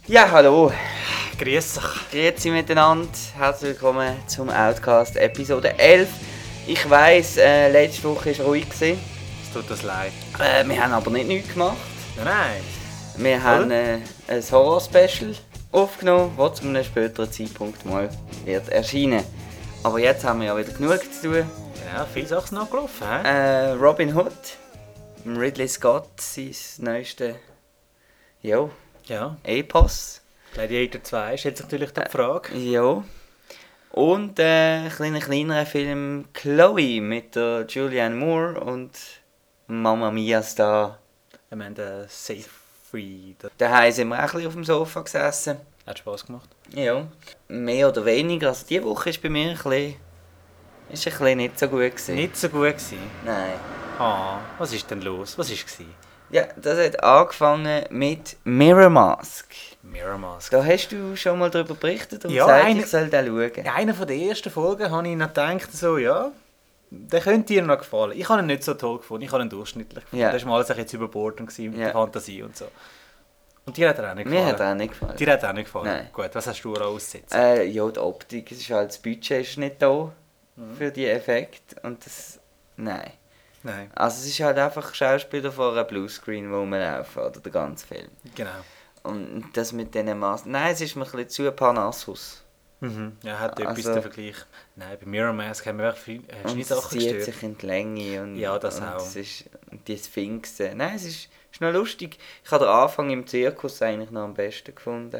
Ja, hallo. Grüß dich. Grüezi miteinander. Herzlich willkommen zum Outcast Episode 11. Ich weiss, letzte Woche war ruhig. Es tut uns leid. Wir haben aber nicht nichts gemacht. Nein. Wir haben ein Horror-Special aufgenommen, das zu einem späteren Zeitpunkt mal wird erscheinen. Aber jetzt haben wir ja wieder genug zu tun. Ja, viele Sachen noch gelaufen, hä? Robin Hood, Ridley Scott, sein neuestes Ja. Epos. Gladiator 2 stellt sich natürlich die Frage. Ja. Und ein kleinerer Film Chloe mit der Julianne Moore und Mamma Mia Star. Amanda Seyfried. Daheim sind wir auch ein bisschen auf dem Sofa gesessen. Hat Spass gemacht. Ja. Mehr oder weniger. Also diese Woche ist bei mir ein bisschen nicht so gut gewesen. Nicht so gut gewesen. Nein. Ah, was ist denn los? Was war es? Ja, das hat angefangen mit Mirror Mask. Mirror Mask. Da hast du schon mal darüber berichtet und Ja, gesagt, ich soll den schauen. In einer der ersten Folgen habe ich noch gedacht, so, ja, der könnte dir noch gefallen. Ich habe ihn nicht so toll gefunden, ich habe ihn durchschnittlich gefunden. Ja. Da war mal alles ein bisschen überbordend mit Ja. der Fantasie und so. Und dir hat er auch nicht gefallen? Mir hat er auch nicht gefallen. Dir hat er auch nicht gefallen? Nein. Gut, was hast du ausgesetzt? Ja, die Optik, es ist halt, das Budget ist nicht da für die Effekte und das... Nein. Nein. Also es ist halt einfach Schauspieler vor einem Bluescreen, wo rumlaufen, oder der ganze Film. Genau. Und das mit diesen Masken... Nein, es ist mir ein bisschen zu Parnassus. Ja, hat etwas Also- der Vergleich. Nein, bei Mirror Mask haben wir wirklich viel Und es Sachen zieht gestört. sich in die Länge und... Ja, das und auch. Es ist die Sphinxe. Nein, es ist noch lustig. Ich habe den Anfang im Zirkus eigentlich noch am besten gefunden.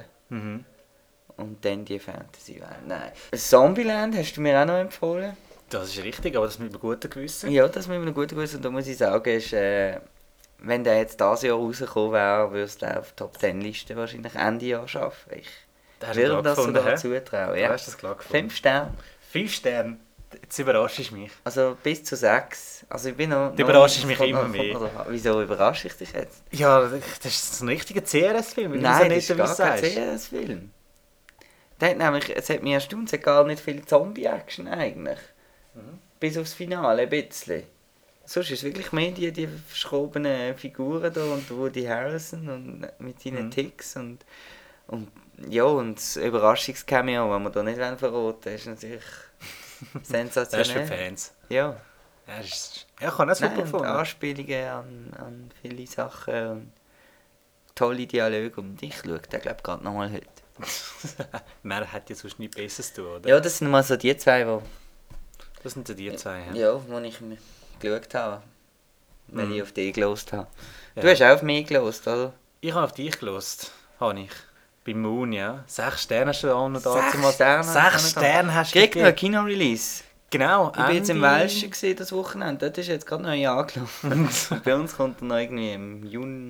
Und dann die Fantasy-Welt. Nein. Zombieland hast du mir auch noch empfohlen. Das ist richtig, aber das mit einem guten Gewissen. Ja, das mit einem guten Gewissen. Und da muss ich sagen, ist, wenn der jetzt dieses Jahr rausgekommen wäre, würde es auf die Top 10 Liste wahrscheinlich Ende Jahr schaffen. Ich Da hast du ihn würde klar das gefunden, sogar hä? zutrauen. Da Ja. hast du das klar gefunden. 5 Sterne. 5 Sterne. Jetzt überraschst du mich. Also bis zu 6. Also ich bin noch... Du überraschst mich immer mehr. Oder, wieso überrasche ich dich jetzt? Ja, das ist so ein richtiger CRS-Film. wie du Nein, so das ist gar kein CRS-Film. Der hat nämlich, es hat mich erstaunt, es hat gar nicht viel Zombie-Action eigentlich. Bis aufs Finale ein bisschen. Sonst ist es wirklich mehr die verschrobenen Figuren da und Woody Harrelson und mit seinen Ticks und ja, und das Überraschungscameo, das wir da nicht verraten, ist natürlich Das ist sensationell. für Fans. Ja. Ja, ich habe das super Nein, und gefunden. Anspielungen an viele Sachen und tolle Dialoge und ich schaue den glaube ich gerade nochmal heute. Mehr hat ja sonst nichts Besseres zu tun, oder? Ja, das sind mal so die zwei, Das sind so die zwei. Ja. ja, wo ich mir geschaut habe, wenn ich auf dich gelost habe. Ja. Du hast auch auf mich gelost, oder? Ich habe auf dich gelost, habe ich. Bei Moon, ja. 6 Sterne hast du auch noch da. 6 Sterne? 6 Sterne hast du Kriegt noch ein gegeben. Kino-Release. Genau. Ich bin jetzt im Ende- Welschen gesehen, das Wochenende. Dort ist jetzt gerade neu angelaufen. Bei uns kommt er noch irgendwie im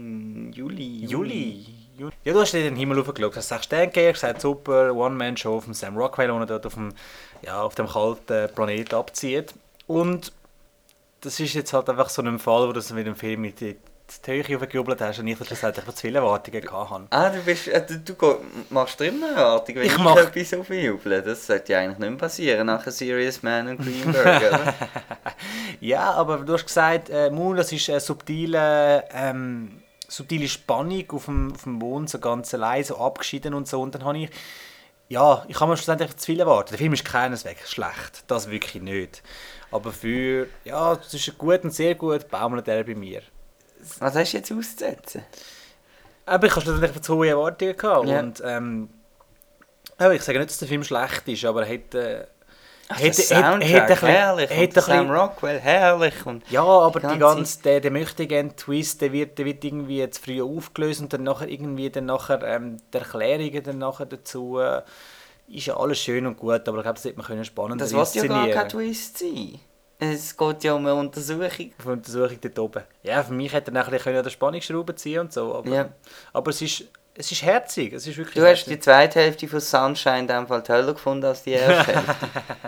Juli. Ja, du hast dir den Himmel hochgeschaut, hast 6 Sterne gegeben, gesagt, super, One-Man-Show auf dem Sam Rockwell, der dort auf dem kalten Planet abzieht. Und das ist jetzt halt einfach so ein Fall, wo du mit dem Film mit die Höhe aufgejubelt hast und ich schlussendlich zu viele Erwartungen gehabt habe. Ah, du machst dir immer eine Erwartung, wenn Ich ich mach- etwas aufjubeln. Das sollte ja eigentlich nicht mehr passieren nach Serious Man und Greenberg, oder? Ja, aber du hast gesagt, Moon, das ist eine subtile Spannung auf dem Mond, so ganz allein, so abgeschieden und so. Und dann habe ich mir schlussendlich zu viel erwartet. Der Film ist keineswegs schlecht, das wirklich nicht. Aber zwischen gut und sehr gut baumelt er bei mir. Was hast du jetzt auszusetzen? Aber ich habe schlussendlich zu hohe Erwartungen gehabt. Ja. Und ich sage nicht, dass der Film schlecht ist, aber er hätte... Der Soundtrack, herrlich. hätte Und der Sam Rockwell, herrlich. Und Ja, aber die die ganze- ganze, der Möchtegern-Twist, der wird irgendwie jetzt früh aufgelöst und dann nachher die Erklärungen dann nachher dazu, ist ja alles schön und gut, aber ich glaube, das hätte man können spannender das will ja gar kein inszenieren. Twist sein. Es geht ja um eine Untersuchung. Von der Untersuchung dort oben. Ja, für mich hätte er nachher an der Spannungsschraube ziehen und so, aber, Ja. aber es ist herzig, es ist wirklich Du hast die herzig. zweite Hälfte von Sunshine in dem Fall toller gefunden als die erste Hälfte.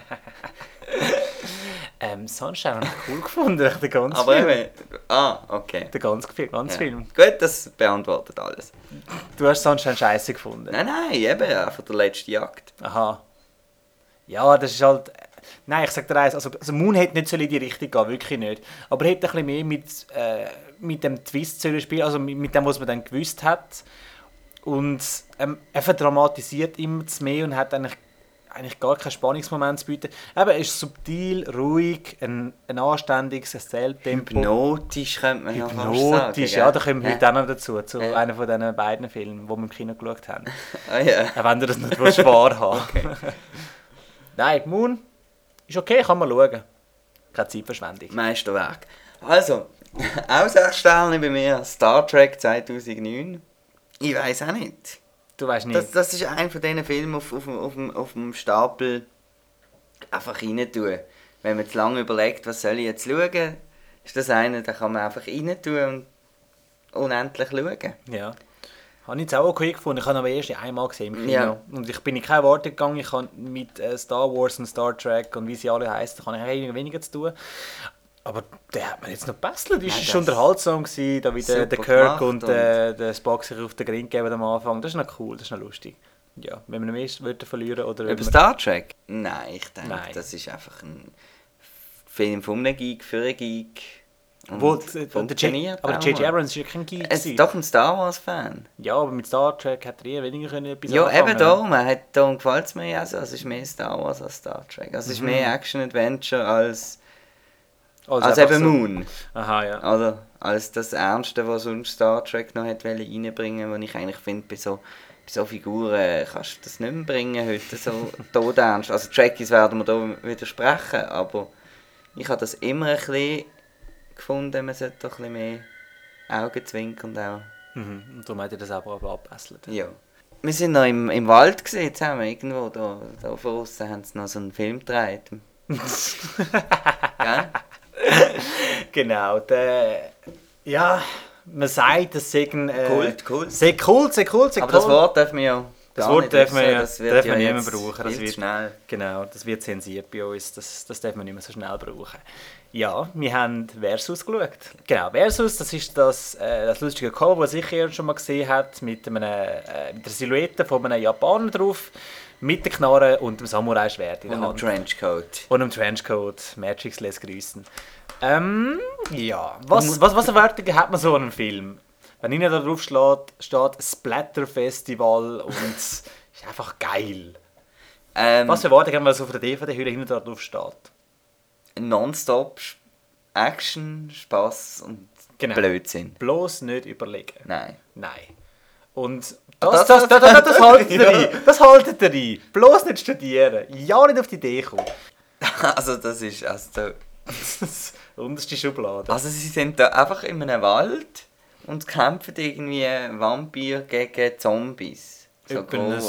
Sunshine habe ich cool gefunden, den ganzen Aber Film. eben... okay. Den ganzen Ja. Film. Gut, das beantwortet alles. Du hast Sunshine scheiße gefunden. Nein, eben, einfach der letzte Jagd. Aha. Ja, das ist halt... Nein, ich sag dir eins, also Moon hätte nicht so in die Richtung gehen, wirklich nicht. Aber er hätte ein bisschen mehr mit dem Twist sollen spielen, also mit dem, was man dann gewusst hat. Und er verdramatisiert immer zu mehr und hat eigentlich gar keinen Spannungsmoment zu bieten. Eben, er ist subtil, ruhig, ein anständiges Erzähltempo. Hypnotisch könnte man ja fast sagen. Hypnotisch, ja, da kommen wir heute auch noch dazu, zu einer von diesen beiden Filmen, die wir im Kino geschaut haben. Ah ja. Auch wenn du das nicht wahrhaben willst. Okay. Nein, Moon ist okay, kann man schauen. Keine Zeitverschwendung. Meisterwerk. Also, auch 6 Sterne bei mir, Star Trek 2009. Ich weiss auch nicht. Du weißt nicht. Das ist einer von diesen Filmen auf dem Stapel einfach rein tun. Wenn man zu lange überlegt, was soll ich jetzt schauen, ist das einer, den kann man einfach rein tun und unendlich schauen. Ja. Habe ich jetzt auch okay gefunden. Ich habe aber erst einmal gesehen im Kino. Ja. Und ich bin in keine Worte gegangen. Ich habe mit Star Wars und Star Trek und wie sie alle heißen, habe ich weniger zu tun. Aber der hat mir jetzt noch gebesselt. Es war unterhaltsam gewesen, da wie der Kirk und der Spock sich auf den Grind geben am Anfang. Das ist noch cool, das ist noch lustig. Ja, wenn wir noch mehr Wörter verlieren oder... Über Star Trek? Nein, ich denke, das ist einfach ein Film von einem Geek für einen Geek. Aber der J.J. Abrams ist ja kein Geek. Er ist doch ein Star Wars-Fan. Ja, aber mit Star Trek hat er eher weniger etwas ja, anfangen. Eben darum. Darum gefällt es mir ja so. Es ist mehr Star Wars als Star Trek. Also es ist mehr Action-Adventure als eben so. Moon. Aha, ja. Also als das Ernste, was sonst Star Trek noch hat reinbringen wollte, was ich eigentlich finde, bei so Figuren kannst du das nicht mehr bringen heute, so todernst. Also Trekkies werden wir da widersprechen, aber ich habe das immer ein bisschen gefunden, man sollte doch ein bisschen mehr Augenzwinkern auch. Und darum hat er das aber abbesselt. Ja. Wir sind noch im Wald gesehen zusammen, irgendwo da vor uns haben sie noch so einen Film gedreht. Gell? Genau, ja, man sagt, das sei ein... Kult. Sehr Kult. Aber das Wort dürfen wir ja das Wort dürfen wir nicht mehr brauchen. Das wird schnell. Genau, das wird zensiert bei uns, das darf man nicht mehr so schnell brauchen. Ja, wir haben Versus geschaut. Genau, Versus, das ist das lustige Cover, das ich schon mal gesehen habe, mit der Silhouette von einem Japaner drauf, mit der Knarre und dem Samurai-Schwert in der Hand. Und einem Trenchcoat. Matrix lässt grüßen. Ja, was Erwartungen hat man so an einem Film? Wenn ihnen da drauf steht Splatter-Festival und ist einfach geil. Was Erwartungen haben wir so auf der DVD-Hülle hinten drauf steht? Nonstop Action, Spass und Blödsinn. Bloß nicht überlegen. Nein. Und das haltet ihr ein. Das haltet ihr ein. Bloß nicht studieren. Ja, nicht auf die Idee kommen. Also das ist das unterste Schublade. Also sie sind da einfach in einem Wald und kämpfen irgendwie Vampir gegen Zombies. Ja.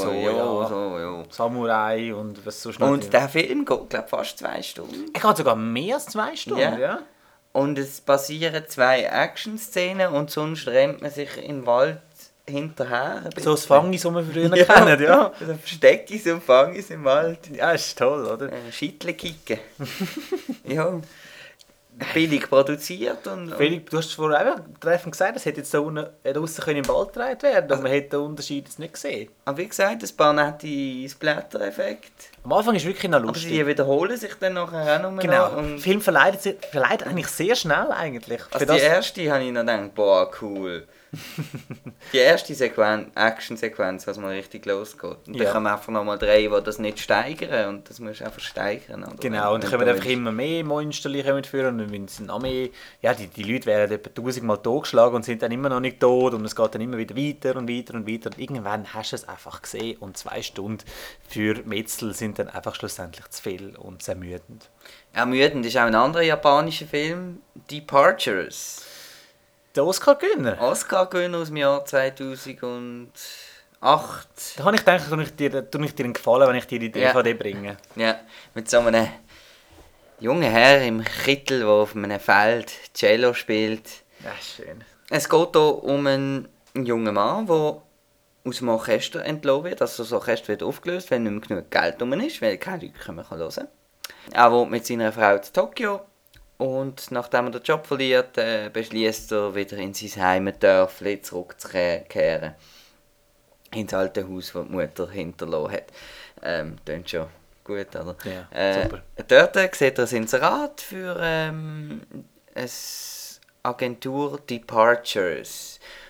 Samurai und was so schnell. Und der Film geht, glaube ich, fast 2 Stunden. Er geht sogar mehr als 2 Stunden, ja. Und es passieren 2 Action-Szenen und sonst rennt man sich im Wald hinterher. So das Fangis, das wir früher kennen, ja. Versteckis und Fangis im Wald. Ja, ist toll, oder? Schittle kicken. Ja. Billig produziert. Philipp, du hast vorher treffend gesagt, es hätte jetzt da draussen im Wald gedreht werden, aber man hätte den Unterschied jetzt nicht gesehen. Aber wie gesagt, ein paar nette Splatter-Effekte. Am Anfang ist es wirklich noch lustig. Aber die wiederholen sich dann nachher auch nochmal. Genau, der Film verleiht eigentlich sehr schnell eigentlich. Also die erste habe ich noch gedacht, boah, cool. Die erste Action-Sequenz, was mal richtig losgeht. Und dann kann man einfach nochmal drehen, die das nicht steigern. Und das musst du einfach steigern. Oder? Genau, und dann kommen einfach immer mehr Monster führen. Und wenn noch mehr, ja, die Leute werden etwa 1000-mal totgeschlagen und sind dann immer noch nicht tot. Und es geht dann immer wieder weiter und weiter und weiter. Und irgendwann hast du es einfach gesehen. Und 2 Stunden für Metzel sind dann einfach schlussendlich zu viel und sehr ermüdend. Ermüdend ist auch ein anderer japanischer Film, Departures. Der Oscar-Gewinner? Oscar-Gewinner aus dem Jahr 2008. Da habe ich gedacht, tue ich dir einen Gefallen, wenn ich dir die DVD bringe. Ja, mit so einem jungen Herr im Kittel, der auf einem Feld Cello spielt. Ja, schön. Es geht hier um einen jungen Mann, der aus dem Orchester entlassen wird. Also das Orchester wird aufgelöst, wenn nicht mehr genug Geld rum ist, weil keine Leute hören können. Er wohnt mit seiner Frau in Tokio. Und nachdem er den Job verliert, beschließt er, wieder in sein Heimatdörfli zurückzukehren. Ins alte Haus, das die Mutter hinterlassen hat. Klingt schon gut, oder? Ja, super. Dort sieht er ein Inserat für eine Agentur Departures.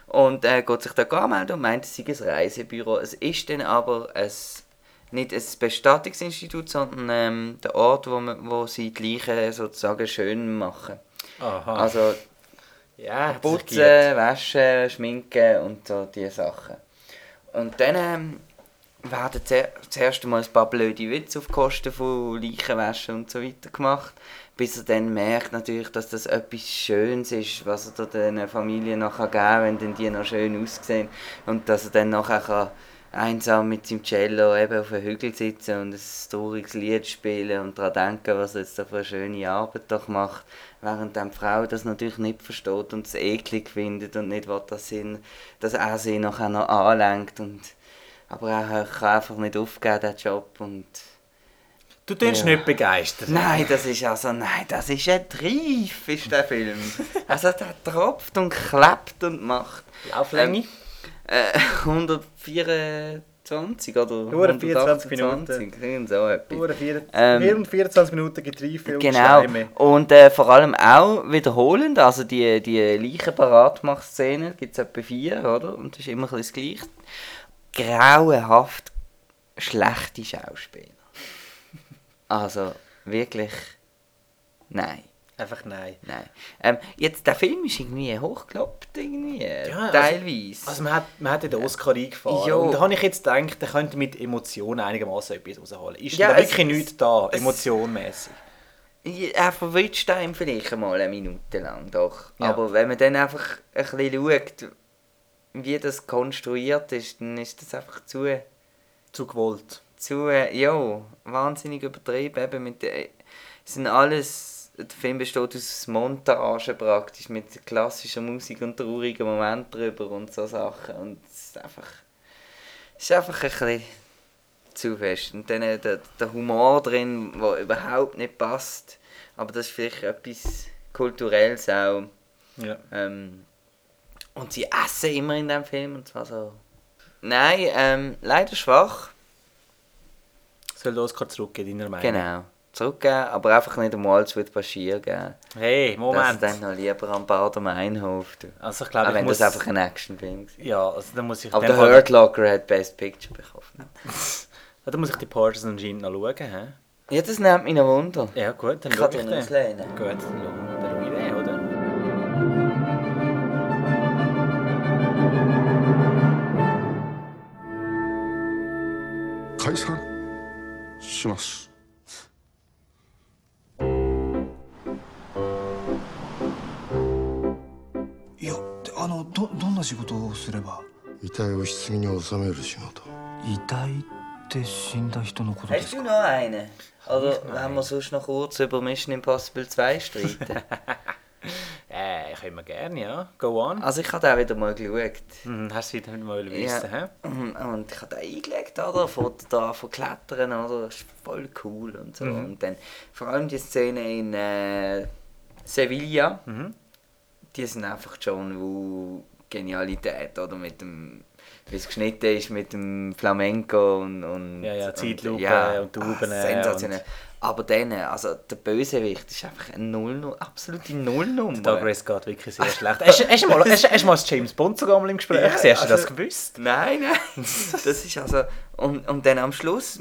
Und er geht sich da anmelden und meint, es sei ein Reisebüro. Es ist dann aber nicht ein Bestattungsinstitut, sondern der Ort, wo sie die Leichen sozusagen schön machen. Aha. Also Ja, putzen, waschen, schminken und so diese Sachen. Und dann werden zuerst einmal ein paar blöde Witze auf Kosten von Leichenwaschen und so weiter gemacht, bis er dann merkt natürlich, dass das etwas Schönes ist, was er den Familien nachher geben kann, wenn dann die noch schön aussehen. Und dass er dann nachher einsam mit seinem Cello eben auf einem Hügel sitzen und ein trauriges Lied spielen und daran denken, was er jetzt da für eine schöne Arbeit doch macht, während die Frau das natürlich nicht versteht und es eklig findet und nicht will, dass er sie nachher noch anlenkt. Aber er kann einfach nicht aufgeben, diesen Job. Und du tust nicht begeistert. Nein, das ist ein Treif, ist der Film. Also der tropft und klebt und macht. Lauflänge? 124 oder Nur 24 Minuten. So etwas. Nur 24 Minuten Getreife und Genau. Schleime. Und vor allem auch wiederholend, also die Leichenparatmach-Szene, gibt es etwa 4, oder? Und das ist immer ein bisschen das Gleiche. Grauenhaft schlechte Schauspieler. Also wirklich, nein. Einfach nein. Jetzt, der Film ist irgendwie hochgelobt, irgendwie, Ja, teilweise. Also man hat den Oscar eingefahren. Ja. Und da habe ich jetzt gedacht, der könnte mit Emotionen einigermaßen etwas rausholen. Ist Ja, da wirklich nichts da, emotionmäßig? Er verwünscht einem vielleicht einmal eine Minute lang, doch. Ja. Aber wenn man dann einfach ein bisschen schaut, wie das konstruiert ist, dann ist das einfach zu gewollt. Wahnsinnig übertrieben. Eben der Film besteht aus Montagen praktisch, mit klassischer Musik und traurigen Momenten drüber und so Sachen. Und es ist einfach ein bisschen zu fest. Und dann der Humor drin, der überhaupt nicht passt. Aber das ist vielleicht etwas Kulturelles auch. Ja. Und sie essen immer in diesem Film. Und zwar so... Nein, leider schwach. Soll der Oscar zurückgehen, deiner Meinung? Genau. Zurückgeben, aber einfach nicht einmal zu Bashir geben. Hey, Moment. Das ist dann noch lieber an Bader Meinhof. Also ich glaube, Auch wenn das einfach ein Actionfilm war. Ja, also dann muss ich... Aber der Hurt Locker hat Best Picture bekommen. Da muss ich die Partisan anscheinend noch schauen. He? Ja, das nimmt mich noch Wunder. Ja gut, dann Ich schaue kann ich den den. auslehnen. Gut, dann schaue ich den, oder? 解散します。 いや、どんな仕事をすれば。 遺体を棺に収める仕事。 遺体って死んだ人のことで Hast す du か？ noch einen? Oder wollen wir sonst noch kurz über Mission Impossible 2 streiten? Können wir gerne, ja. Go on. Also ich habe den wieder mal geschaut. Hast du wieder mal wissen, hä? Und ich habe den eingelegt, oder? Von Klettern, oder? Das ist voll cool und so. Und dann vor allem die Szene in Sevilla, die sind einfach John Woo Genialität, oder? Mit dem, wie es geschnitten ist, mit dem Flamenco und Ja, Zeitlupe und Tauben. sensationell. Aber dann, also der Bösewicht ist einfach eine absolute Nullnummer. Douglas geht wirklich sehr schlecht. Hast du mal das James Bond sogar mal im Gespräch? Ja, Hast du das also- gewusst? Nein. Das ist also... Und dann am Schluss,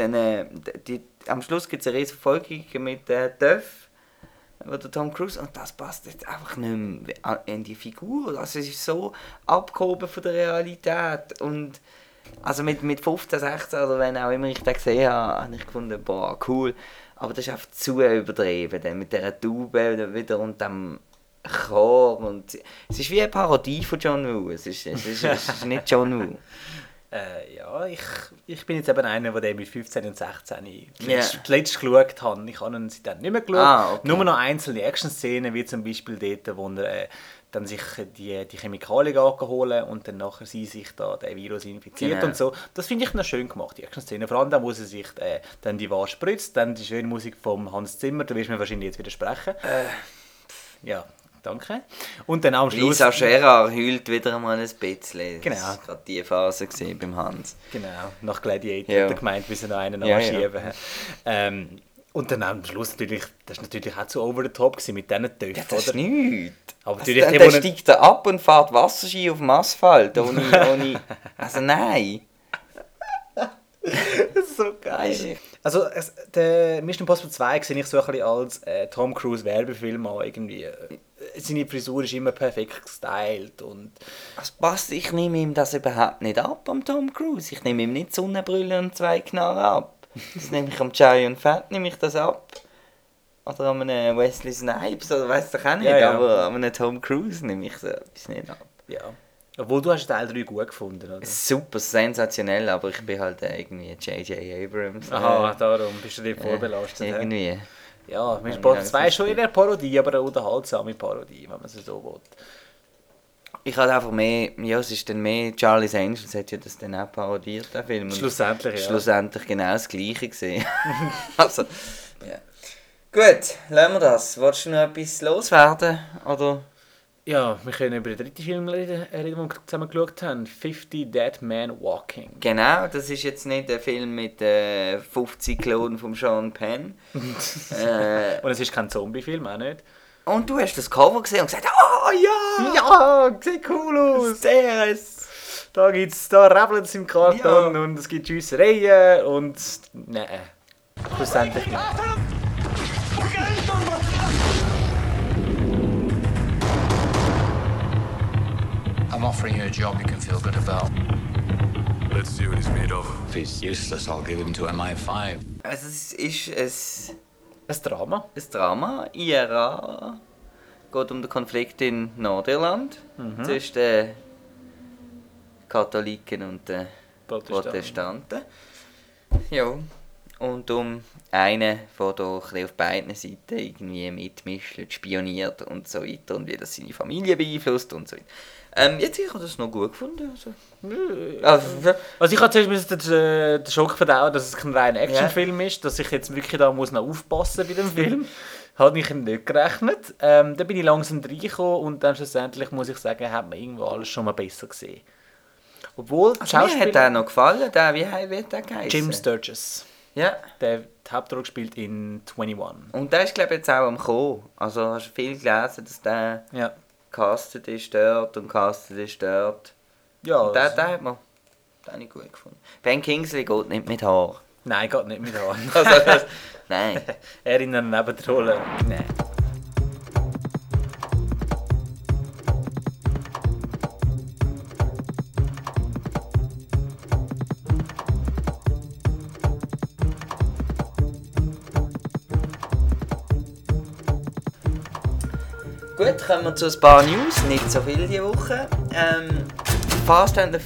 am Schluss gibt es eine riesige Folge mit Duff, der Tom Cruise, und das passt jetzt einfach nicht mehr in die Figur. Also es ist so abgehoben von der Realität. Und also mit 15, 16 oder wenn auch immer ich den gesehen habe, habe ich gefunden, boah, cool. Aber das ist einfach zu übertrieben, dann mit dieser Taube wieder und dem Chor. Und es ist wie eine Parodie von John Woo. Es ist nicht John Woo. Ja, ich bin jetzt eben einer, der mit 15 und 16 Ja. zuletzt geschaut hat. Ich habe ihn seitdem nicht mehr geschaut. Okay. Nur noch einzelne Action-Szenen, wie zum Beispiel dort, wo er dann sich die Chemikalien holen und dann nachher sie sich da den Virus infiziert Genau. und so. Das finde ich noch schön gemacht, die Action-Szene. Vor allem dann, wo sie sich dann die Ware spritzt, dann die schöne Musik vom Hans Zimmer, da wirst du mir wahrscheinlich jetzt widersprechen. Ja, danke. Und dann am Schluss... Lisa Gerard heult wieder einmal ein bisschen. Genau. Das war gerade die Phase beim Hans. Genau, nach Gladiator Ja. hat er gemeint, wir sind noch einen Ja, anschieben. Und dann am Schluss natürlich, das war natürlich auch zu over the top gewesen, mit diesen Töpfen, Ja, das ist oder? nichts. Aber Also, natürlich, dann steigt er ab und fährt Wasserski auf dem Asphalt. Ohne also nein. Das ist so geil. Also, der Mission Impossible 2 sehe ich so ein bisschen als Tom Cruise Werbefilm an. Irgendwie. Seine Frisur ist immer perfekt gestylt. Und Das passt, ich nehme ihm das überhaupt nicht ab, am Tom Cruise. Ich nehme ihm nicht Sonnenbrille und 2 Knarren ab. Das nehme ich am Giant Fat, nehme ich das ab. Oder an einem Wesley Snipes, oder weiss ich auch nicht. Ja, ja. Aber an einem Tom Cruise nehme ich so etwas nicht ab. ja. Obwohl, du hast Teil 3 gut gefunden, oder? Super sensationell, aber ich bin halt irgendwie J.J. Abrams. Aha, darum bist du dir vorbelastet. hä? Irgendwie. Ja, Mission Ja, Impossible das 2 ist ist schon gut. eher eine Parodie, aber eine unterhaltsame Parodie, wenn man es so will. Ich hatte einfach mehr, ja, es ist dann mehr, Charlie's Angels hat ja das dann auch parodiert, der Film. Und Schlussendlich, ja. Schlussendlich genau das Gleiche gesehen. Also, ja. Gut, lassen wir das. Wolltest du noch etwas loswerden? Oder? Ja, wir können über den dritten Film reden, den wir zusammen geschaut haben. 50 Dead Men Walking. Genau, das ist jetzt nicht der Film mit 50 Klonen von Sean Penn. Und es ist kein Zombie-Film, auch nicht. Und du hast das Cover gesehen und gesagt, oh ja! Ja, sieht cool aus! Da rebelt es im Karton Ja. und es gibt Schiessereien und... Nein, schlussendlich nicht. I'm offering you a job you can feel good about. Let's see what he's made of. If he's useless, I'll give him to MI5. Also es ist Ein Drama. ein Drama, IRA. Geht um den Konflikt in Nordirland zwischen den Katholiken und den Protestanten. Ja. Und um einen, der da ein bisschen auf beiden Seiten irgendwie mitmischt, spioniert und so weiter und wie das seine Familie beeinflusst und so weiter. Jetzt ich habe das noch gut gefunden. Also ich hatte zuerst den Schock verdauen, dass es kein reiner Actionfilm ist, dass ich jetzt wirklich da muss noch aufpassen bei dem Film. Hatte ich nicht gerechnet. Dann bin ich langsam reingekommen und dann schlussendlich muss ich sagen, hat man irgendwo alles schon mal besser gesehen. Obwohl die Mir hat der noch gefallen, wie hat der geheißen? Jim Sturgis, Ja. der die Hauptrolle gespielt in 21. Und der ist glaube ich jetzt auch am Kommen. Also hast du viel gelesen, dass der Ja. castet ist dort und castet ist dort. Ja, Und der hat mir den habe ich gut gefunden. Ben Kingsley geht nicht mit Haar. nein, geht nicht mit an. Also, nein. Er in einer Nebenrolle. Nein. Gut, kommen wir zu ein paar News, nicht so viel diese Woche. Fast and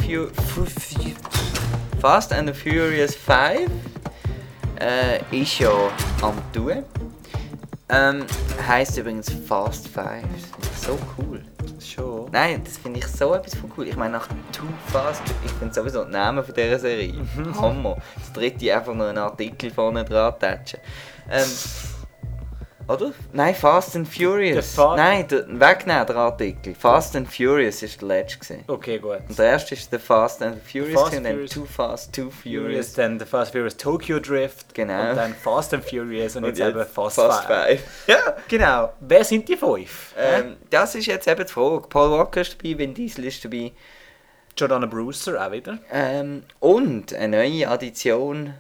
the Furious 5 ist ja am tun. Heisst übrigens Fast 5. Das finde ich so cool. Schon. Nein, das finde ich so etwas von cool. Ich meine, nach Too Fast, ich finde sowieso den Namen von dieser Serie Hammer. Das dritte einfach noch einen Artikel vorne dran tatschen. Oder? Nein, Fast and Furious. Nein, wegnehmen den Artikel. Fast and Furious war der letzte gewesen. Okay, gut. Und der erste ist der Fast and Furious Fast und dann Furious. Too Fast, Too Furious, Furious. dann der Fast Furious Tokyo Drift. Genau. Und dann Fast and Furious und, Und jetzt eben Fast 5. 5. Ja. Genau. Wer sind die 5? Das ist jetzt eben die Frage. Paul Walker ist dabei, Vin Diesel ist dabei. Jordana Brewster auch wieder. Und eine neue Addition.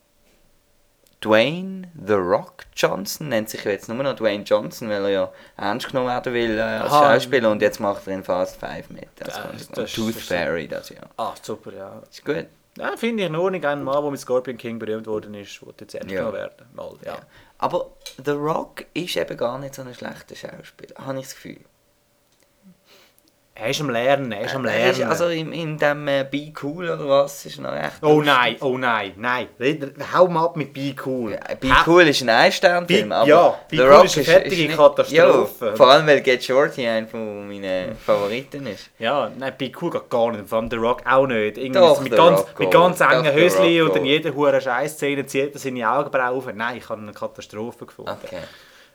Dwayne The Rock Johnson nennt sich ja jetzt nur noch Dwayne Johnson, weil er ja ernst genommen werden will als Aha. Schauspieler und jetzt macht er in Fast 5 mit. Das Das- kommt. das- Und Tooth das- Fairy das Jahr. Ah, super, ja. Ist gut. Ja, finde ich in Ordnung. Ein Mann, der mit Scorpion King berühmt worden ist, wird jetzt ernst Ja. genommen werden. Mal, ja. Ja. Aber The Rock ist eben gar nicht so ein schlechter Schauspieler, habe ich das Gefühl. Er ist am Lernen, er ist am Er ist, Lernen. also in dem Be Cool oder was ist noch echt. oh nein, nein. Hau mal ab mit Be Cool. Ja, Be Cool ist ein Ein-Stern-Film, aber ja, Be The Cool Rock ist eine fertige nicht- Katastrophe. Ja, vor allem weil Get Shorty einer von meinen Favoriten ist. Ja, nein, Be Cool geht gar nicht. Von The Rock auch nicht. Irgendwie Doch, mit The ganz, Rock mit geht. ganz Doch, engen The Hösli Rock und dann geht. jede hure Scheißszene zieht er seine Augenbrauen auf. Nein, ich habe eine Katastrophe gefunden. Okay.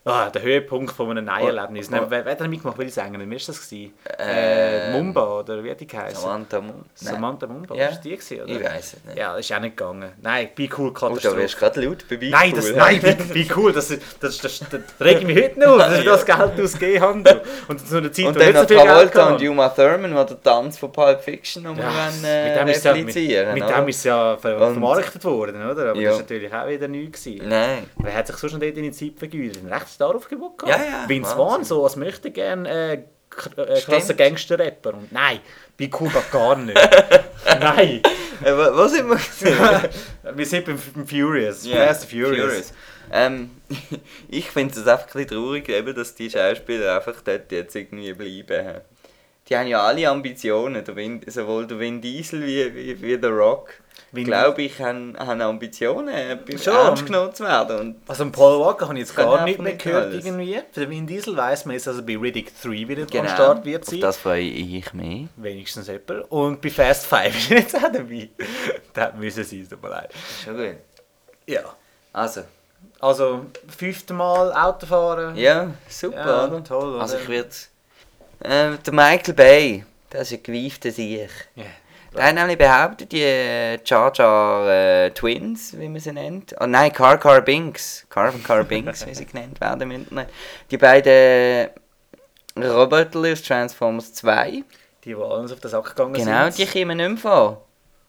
Der Höhepunkt von einem Nein-Erlebnis. Wer hat da mitgemacht? Welche Sängerin? Wer war das? Mumba, oder wie hat die geheißen? Samantha Mumba, Ja. war die gewesen, oder? Ich weiss es nicht. Ja, das ist auch nicht gegangen. Nein, Be Cool Oh, Katastrophe. da wirst du gerade laut bei Be Nein, Cool. Be Cool, das rege ich mich heute noch auf, dass ich das Geld ausgegeben habe. Und zu einer Zeit, Und wo dann nicht so noch viel Geld Travolta und hatte. Uma Thurman, die den Tanz von Pulp Fiction Ja, replizieren. mit oder? dem ist es ja vermarktet worden, oder? Aber Ja. das war natürlich auch wieder nichts gewesen. Nein. Wer hat sich so schon dort in die Zeit vergeudet? Ein rechtes Daraufgebot gehabt? Ja, ja, Vince Wahnsinn. Vaughn, so als möchte gerne krasser Gangster-Rapper. Und nein, Be Cool gar nicht. Nein. Wo sind wir gesehen? Wir sind beim Furious. Ja, Fast and Furious. Ich finde es einfach ein bisschen traurig, eben, dass die Schauspieler einfach dort jetzt irgendwie bleiben. Die haben ja alle Ambitionen, sowohl der Vin Diesel wie der Rock. Glaube ich, haben Ambitionen, Schon. ernst genommen zu werden. Und Also Paul Walker habe ich jetzt Kann gar einfach nicht mehr nicht gehört alles. irgendwie. Für den Vin Diesel weiss man jetzt, also bei Riddick 3 wieder genau, am Start wird auf sein. das freue ich mich. Wenigstens jemand. Und bei Fast 5 ist er jetzt auch dabei. Das müssen sie, tut mir leid. Schon gut. Ja. Also, 5. Mal Autofahren. ja, super, Ja, oder? toll, oder? Also ich würde... der Michael Bay, das ist ein gewiefter Sieg. Ja. Der hat nämlich behauptet, die Jar Jar Twins, wie man sie nennt. Oh nein, Car Binks, wie sie genannt werden im Internet. Die beiden Roboter aus Transformers 2. Die alles auf den Sack gegangen Genau, sind. die kommen nicht mehr vor.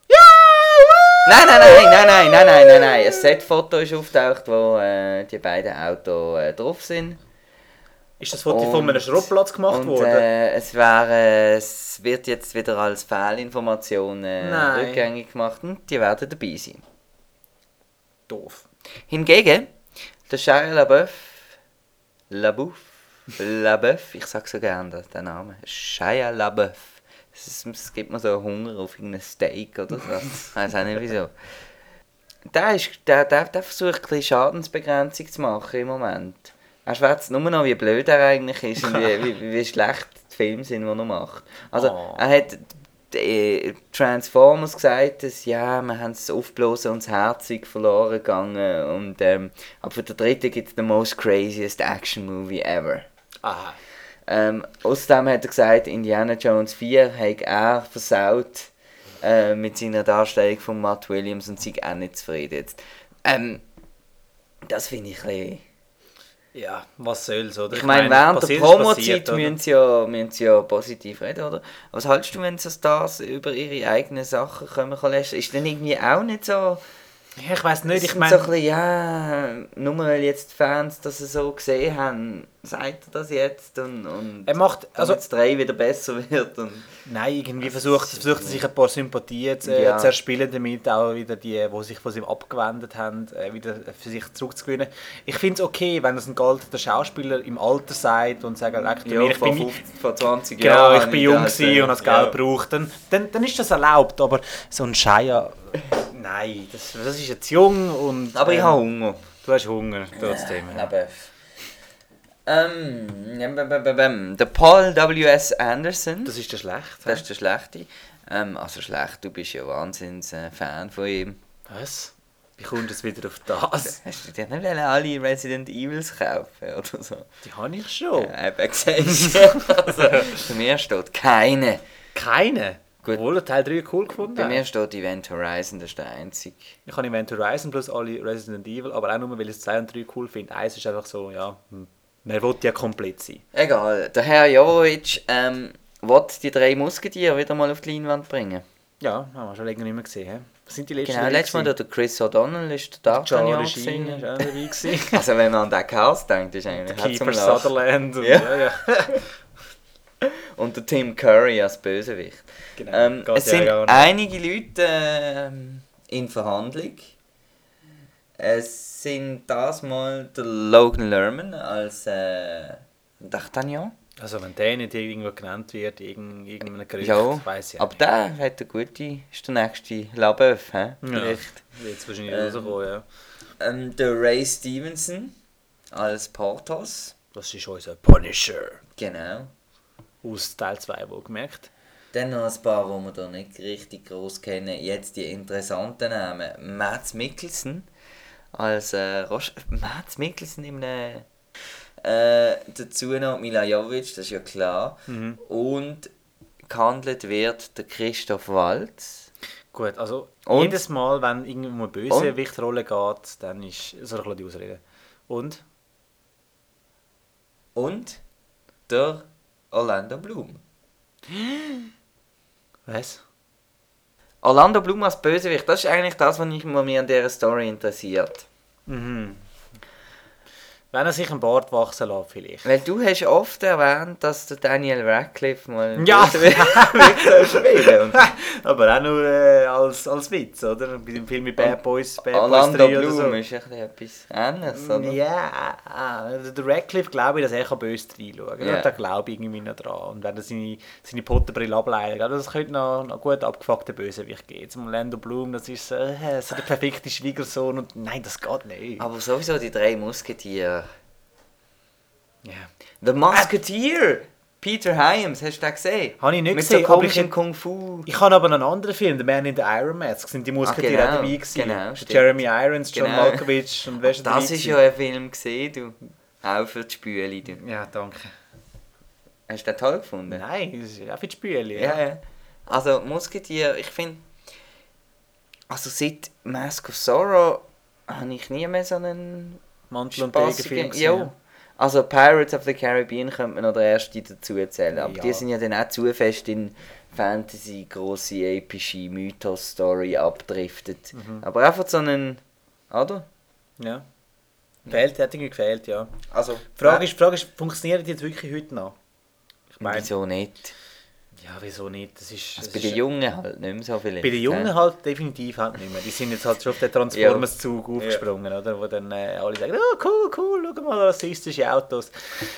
Nein. Ein Setfoto ist auftaucht, wo die beiden Autos drauf sind. Ist das Foto von einem Schrottplatz gemacht und, worden? Es wird jetzt wieder als Fehlinformation Nein. rückgängig gemacht und die werden dabei sein. Doof. Hingegen, der Shia LaBeouf, ich sag so gerne den Namen, Shia LaBeouf. Es gibt mir so Hunger auf irgendein Steak oder so. Ich weiß auch nicht wieso. Der versucht ein bisschen Schadensbegrenzung zu machen im Moment. Er schwätzt nur noch, wie blöd er eigentlich ist und wie schlecht die Filme sind, die er macht. Also, er hat Transformers gesagt, dass ja, wir haben es aufblasen und das Herz ist verloren gegangen. Und, aber für den dritten gibt es den most craziest Action Movie ever. Aha. Außerdem hat er gesagt, Indiana Jones 4 hat er versaut mit seiner Darstellung von Matt Williams und sei auch nicht zufrieden jetzt. Das finde ich ein bisschen... Ja, was soll's, oder? Ich meine, während der Promo-Zeit müssen sie ja positiv reden, oder? Was haltest du, wenn so Stars über ihre eigenen Sachen kommen lassen? Ist dann irgendwie auch nicht so... Ja, ich weiss nicht, ich so meine... ein bisschen, ja, nur weil jetzt die Fans das so gesehen haben, sagt er das jetzt und Er macht... Also, damit das 3 wieder besser wird. Und nein, irgendwie versucht er sich ein paar Sympathien zu erspielen damit, auch wieder die sich von ihm abgewendet haben, wieder für sich zurückzugewinnen. Ich finde es okay, wenn das ein gealterter Schauspieler im Alter sagt und sagt, vor 20 genau, Jahren. ich bin jung gewesen und das Geld braucht, dann ist das erlaubt, aber so ein Shia... Nein, das ist jetzt jung und... Aber ich habe Hunger. Du hast Hunger, trotzdem. Der Paul W.S. Anderson. Das ist der Schlechte. Das ist der Schlechte. Also schlecht, du bist ja Wahnsinns-Fan von ihm. Was? Wie kommst du jetzt wieder auf das? Hast du dir nicht alle Resident Evils kaufen oder so? Die habe ich schon. Ja, eben gesagt. Also, bei mir steht keine. Keine? Gut. Obwohl der Teil 3 cool gefunden Bei hat. mir steht Event Horizon, das ist der einzige. Ich habe Event Horizon plus alle Resident Evil, aber auch nur, weil ich 2 und 3 cool finde. 1 ist einfach so, ja, man will ja komplett sein. Egal, der Herr Jovovic will die 3 Musketiere wieder mal auf die Leinwand bringen. Ja, haben wir schon länger nicht mehr gesehen. He? Was sind die letzten Genau, letztes Mal der Chris O'Donnell ist der D'Artagnan gewesen. gewesen. Auch dabei gewesen. Also wenn man an den Cast denkt, ist eigentlich auch zum Kiefer Lachen. Sutherland. Und, Ja. ja. Und der Tim Curry als Bösewicht. Genau, geht es ja sind gar nicht. einige Leute in Verhandlung. Es sind das mal der Logan Lerman als D'Artagnan. Also wenn der nicht irgendwo genannt wird, irgendeinem Gerücht, Ja, weiss ich aber der hat eine gute, ist der nächste LaBeouf, hä? Vielleicht. Jetzt wahrscheinlich rauskommen, ja. Der Ray Stevenson als Porthos. Das ist unser Punisher. Genau. Aus Teil 2 wohl gemerkt. Dann noch ein paar, die wir da nicht richtig groß kennen. Jetzt die interessanten Namen. Mads Mikkelsen als Mads Mikkelsen in einem Dazu noch Mila Jovovich, das ist ja klar. Und gehandelt wird der Christoph Waltz. Gut, also Und? jedes Mal, wenn irgendwo um eine Bösewichtrolle geht, dann ist so ein bisschen die Ausrede. Und der Orlando Bloom. Was? Orlando Bloom als Bösewicht, das ist eigentlich das, was mich an dieser Story interessiert. Wenn er sich einen Bart wachsen lässt, vielleicht. Weil du hast oft erwähnt, dass der Daniel Radcliffe mal einen Ja. Bösewicht spielen soll. Aber auch nur als Witz, oder? Bei dem Film mit Bad Boys 3 Orlando oder Bloom so. ist ein bisschen etwas Ähnliches, oder? Ja, der Radcliffe glaube ich, dass er böse reinschauen kann. Ja. Da glaube ich irgendwie noch dran. Und wenn er seine Pottenbrille ableitet, glaube ich, das könnte noch gut abgefuckter Bösewicht geben. Zum Orlando Bloom, das ist so der perfekte Schwiegersohn und nein, das geht nicht. Aber sowieso die 3 Musketiere. Ja. The Musketeer! Peter Hyams, hast du den gesehen? Habe ich nicht Mit gesehen, so aber komischen ich- Kung Fu. Ich habe aber noch einen anderen Film, The Man in the Iron Mask, sind die Musketiere genau, auch dabei gewesen. genau, stimmt. Jeremy Irons, John Genau. Malkovich und wer ist dabei Das ist gewesen? ja ein Film gesehen, du. Auch für die Spüle, du. Ja, danke. Hast du den toll gefunden? Nein, das ist auch für die Spüle. Ja, ja. Also, Musketier, ich finde... Also, seit Mask of Sorrow habe ich nie mehr so einen Mantel und Degen Film spaßigen... Ja. Also, Pirates of the Caribbean könnte man noch der erste dazu erzählen. Aber Ja. die sind ja dann auch zu fest in Fantasy, grosse, epische Mythos-Story abdriftet. Aber einfach so einen... Oder? Ja. Gefällt, hat irgendwie gefällt, ja. Also, Die Frage ist, funktioniert die jetzt wirklich heute noch? Ich meine, wieso nicht? ja, wieso nicht? Das ist, Also das bei ist- den Jungen halt nicht mehr so viel. Bei den Jungen halt definitiv halt nicht mehr. Die sind jetzt halt schon auf den Transformers-Zug aufgesprungen, oder? Wo dann alle sagen, oh cool, schau mal, rassistische Autos.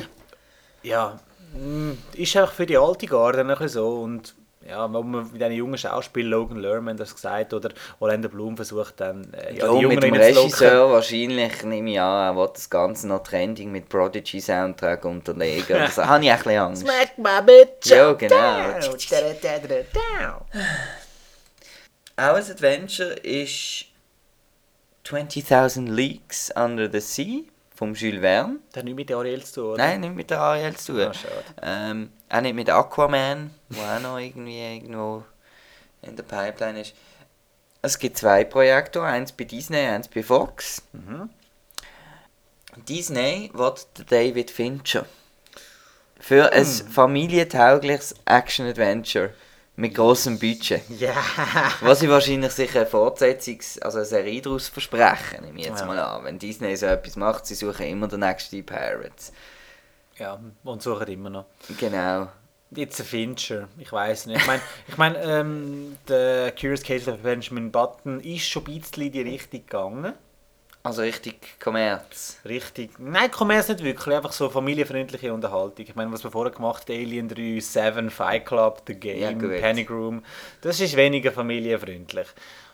Ja, ist einfach für die alte Garde ein bisschen so. Und ja, wenn man mit diesen jungen Schauspielern, Logan Lerman das gesagt, oder Orlando Bloom versucht dann, Ja, die Jungen mit dem reinzulocken. Regisseur wahrscheinlich, nehme ich an, er will das Ganze noch Trending mit Prodigy-Soundtrack unterlegen. Oder so. Habe ich ein bisschen Angst. Smack my bitch Ja, up genau. down. Da-da-da-da-down. Auch ein Adventure ist 20.000 Leagues Under the Sea vom Jules Verne. Das hat nichts mit Ariel zu tun, oder? Nein, nicht mit der Ariel zu tun. Ah, schade. Auch nicht mit Aquaman, der auch noch irgendwo in der Pipeline ist. Es gibt 2 Projekte, eins bei Disney, eins bei Fox. Disney will den David Fincher für ein familientaugliches Action-Adventure mit grossem Budget. Ja. Was sie wahrscheinlich sich eine also eine Serie daraus versprechen, nehme ich jetzt Ja. mal an. Wenn Disney so etwas macht, sie suchen immer den nächsten Pirates. Ja, und suchen immer noch. Genau. Jetzt ein Fincher, ich weiß nicht. Ich meine, der Curious Case of Benjamin Button ist schon ein bisschen in die Richtung gegangen. Also richtig Kommerz. Richtig. Nein, Kommerz nicht wirklich, einfach so familienfreundliche Unterhaltung. Ich meine, was wir vorher gemacht haben, Alien 3, Seven, Fight Club, The Game, Ja, gut. Panic Room, das ist weniger familienfreundlich.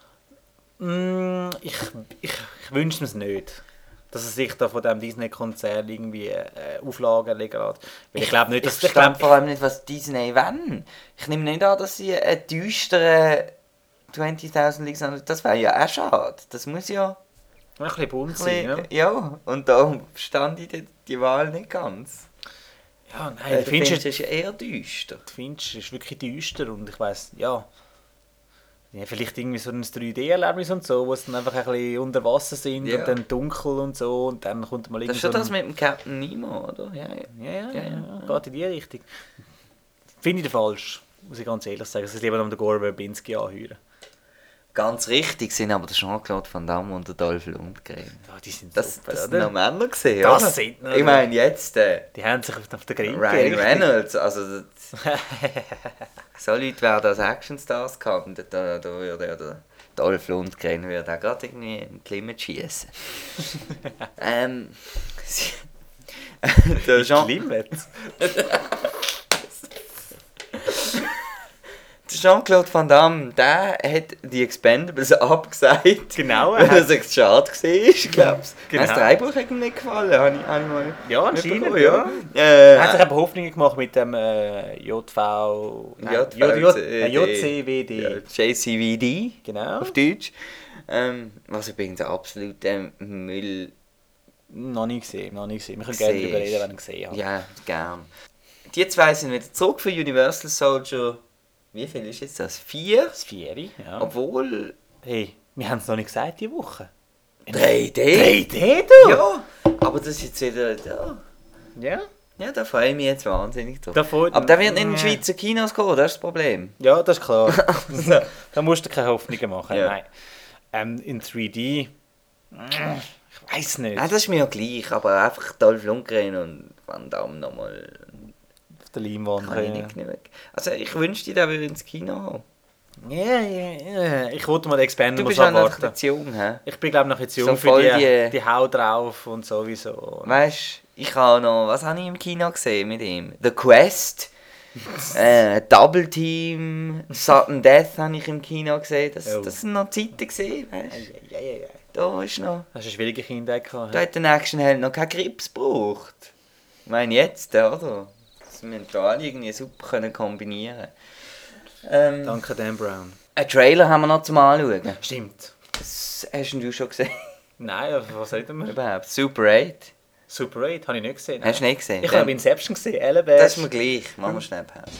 Ich wünsche mir es nicht, dass er sich da von diesem Disney-Konzern irgendwie Auflagen legen lässt. Weil ich glaube nicht, Ich dass... verstehe vor allem nicht, was Disney wollen. Ich nehme nicht an, dass sie einen düsteren 20.000 Leagues haben. Das wäre ja auch schade. Das muss ja... ein bisschen bunt sein, ja. Ja, und da verstand ich die Wahl nicht ganz. Ja, nein, Der der Fincher ist ja eher düster. ist wirklich düster und ich weiss, ja, vielleicht irgendwie so ein 3D-Erlebnis und so, wo es dann einfach ein bisschen unter Wasser sind Ja. und dann dunkel und so und dann kommt mal Das irgendwie ist schon so das mit dem Captain Nemo, oder? Ja, ja. ja, geht in die Richtung. Finde ich falsch, muss ich ganz ehrlich sagen. Ich lieber noch den Gore Verbinski anhören. Ganz richtig sind aber der Jean-Claude Van Damme und der Dolph Lundgren. Ja, die sind Das super, sind oder? noch Männer gesehen, Das oder? sind noch- Ich meine, jetzt Die haben sich auf den Grill Ryan Reynolds, also so Leute werden als Actionstars gehabt und da würde ja der Dolph Lundgren würde auch gerade irgendwie in die Limit schießen. Der Limit. Jean-Claude Van Damme, der hat die Expendables abgesagt. Genau, Weil er sich schade war, glaube ich. Genau. Das Drehbuch hat ihm nicht gefallen, habe ich mal Ja, anscheinend, mitbekommen, ja. Er hat sich aber Hoffnungen gemacht mit dem JCWD. Ja, JCVD Genau. auf Deutsch. Was übrigens ein absoluter Müll Noch nie gesehen. Wir können gerne darüber reden, wenn ich ihn gesehen habe. Ja, gern. Die zwei sind wieder zurück für Universal Soldier. Wie viel ist jetzt das? 4? Das Vieri, ja. Obwohl... Hey, wir haben es noch nicht gesagt, diese Woche. 3D? 3D, du? Ja, aber das ist jetzt wieder... Ja. Ja, da freue ich mich jetzt wahnsinnig drauf. Da Aber der wird nicht in den Schweizer Kinos kommen, das ist das Problem. Ja, das ist klar. Da musst du keine Hoffnungen machen. Ja. Nein. In 3D... Ich weiß nicht. Nein, das ist mir ja gleich, aber einfach Dolph Lundgren und Van Damme nochmal... Auf der Leinwand. Kann ich nicht genug. Also ich wünschte, der würde ins Kino haben. Ja. Ich wollte mal den Du Expendables bist ja noch abwarten. ein bisschen jung, hä? Ich bin, glaube ich, noch jetzt jung So für voll die Haut drauf und sowieso. Weißt du, ich habe noch... Was habe ich im Kino gesehen mit ihm? The Quest. Double Team. Sudden Death habe ich im Kino gesehen. Das sind noch Zeiten gesehen, weißt du? Ja. Da ist noch... Hast du eine schwierige Kindheit gehabt? Da hat der Actionheld noch keinen Grips gebraucht. Ich meine jetzt, oder? Das müssen wir alle irgendwie super können kombinieren. Danke, Dan Brown. Einen Trailer haben wir noch zum Anschauen. Stimmt. Das hast du schon gesehen? Nein, was reden wir? Überhaupt. Super 8. Super 8 habe ich nicht gesehen. Hast du nicht gesehen? Ich habe Inception gesehen, Ellen Das ist mir gleich. Machen wir schnell Pause.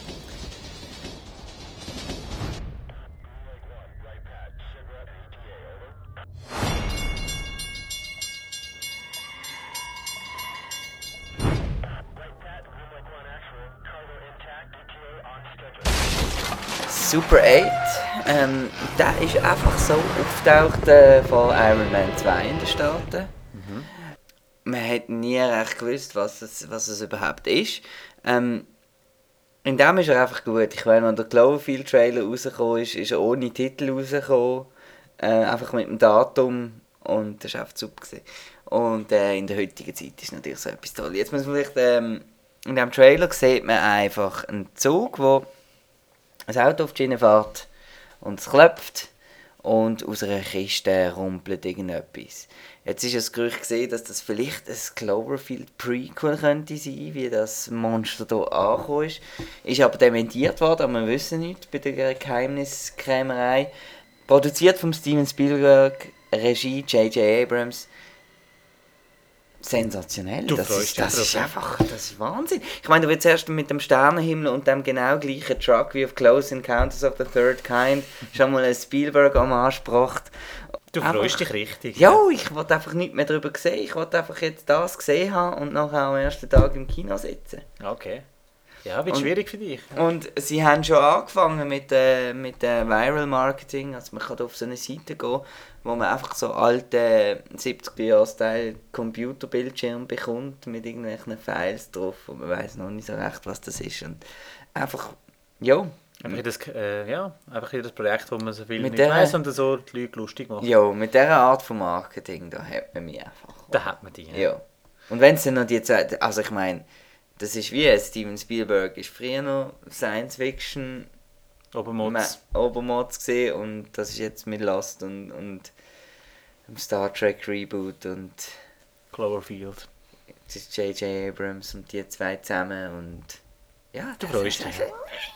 Super 8, der ist einfach so aufgetaucht von Iron Man 2 in den Staaten. Man hat nie recht gewusst, was es überhaupt ist. In dem ist er einfach gut. Ich meine, wenn der Cloverfield-Trailer rausgekommen ist er ohne Titel rausgekommen. Einfach mit dem Datum. Und das war einfach super gewesen. Und in der heutigen Zeit ist natürlich so etwas toll. Jetzt muss man vielleicht, in diesem Trailer sieht man einfach einen Zug, wo ein Auto auf die Schiene fährt und es klopft und aus einer Kiste rumpelt irgendetwas. Jetzt ist das Gerücht gesehen, dass das vielleicht ein Cloverfield Prequel könnte sein, wie das Monster hier angekommen ist. Ist aber dementiert worden, aber wir wissen nicht bei der Geheimniskrämerei. Produziert von Steven Spielberg, Regie J.J. Abrams. Sensationell. Das ist Wahnsinn. Ich meine, du wirst erst mit dem Sternenhimmel und dem genau gleichen Truck wie auf Close Encounters of the Third Kind schon mal einen Spielberg am Arsch gebracht. Du freust dich richtig. Ja, ich wollte einfach nicht mehr darüber sehen. Ich wollte einfach jetzt das gesehen haben und nachher am ersten Tag im Kino sitzen. Okay. Ja, wird schwierig für dich. Und sie haben schon angefangen mit Viral Marketing. Also man kann auf so eine Seite gehen, wo man einfach so alte 70er-Jahre-Style Computerbildschirme bekommt mit irgendwelchen Files drauf und man weiß noch nicht so recht, was das ist. Und einfach, ja. Einfach das Projekt, wo man so viel Mit nicht der- weiss und so die Leute lustig macht. Ja, mit dieser Art von Marketing, da hat man mich einfach. Da hat man die. Ja. Und wenn es dann noch die Zeit, also ich meine, das ist wie Steven Spielberg ist früher noch Science-Fiction Obermods gesehen und das ist jetzt mit Lost und dem Star Trek Reboot und Cloverfield. das ist J.J. Abrams und die zwei zusammen und ja, Du das freust ist- dich.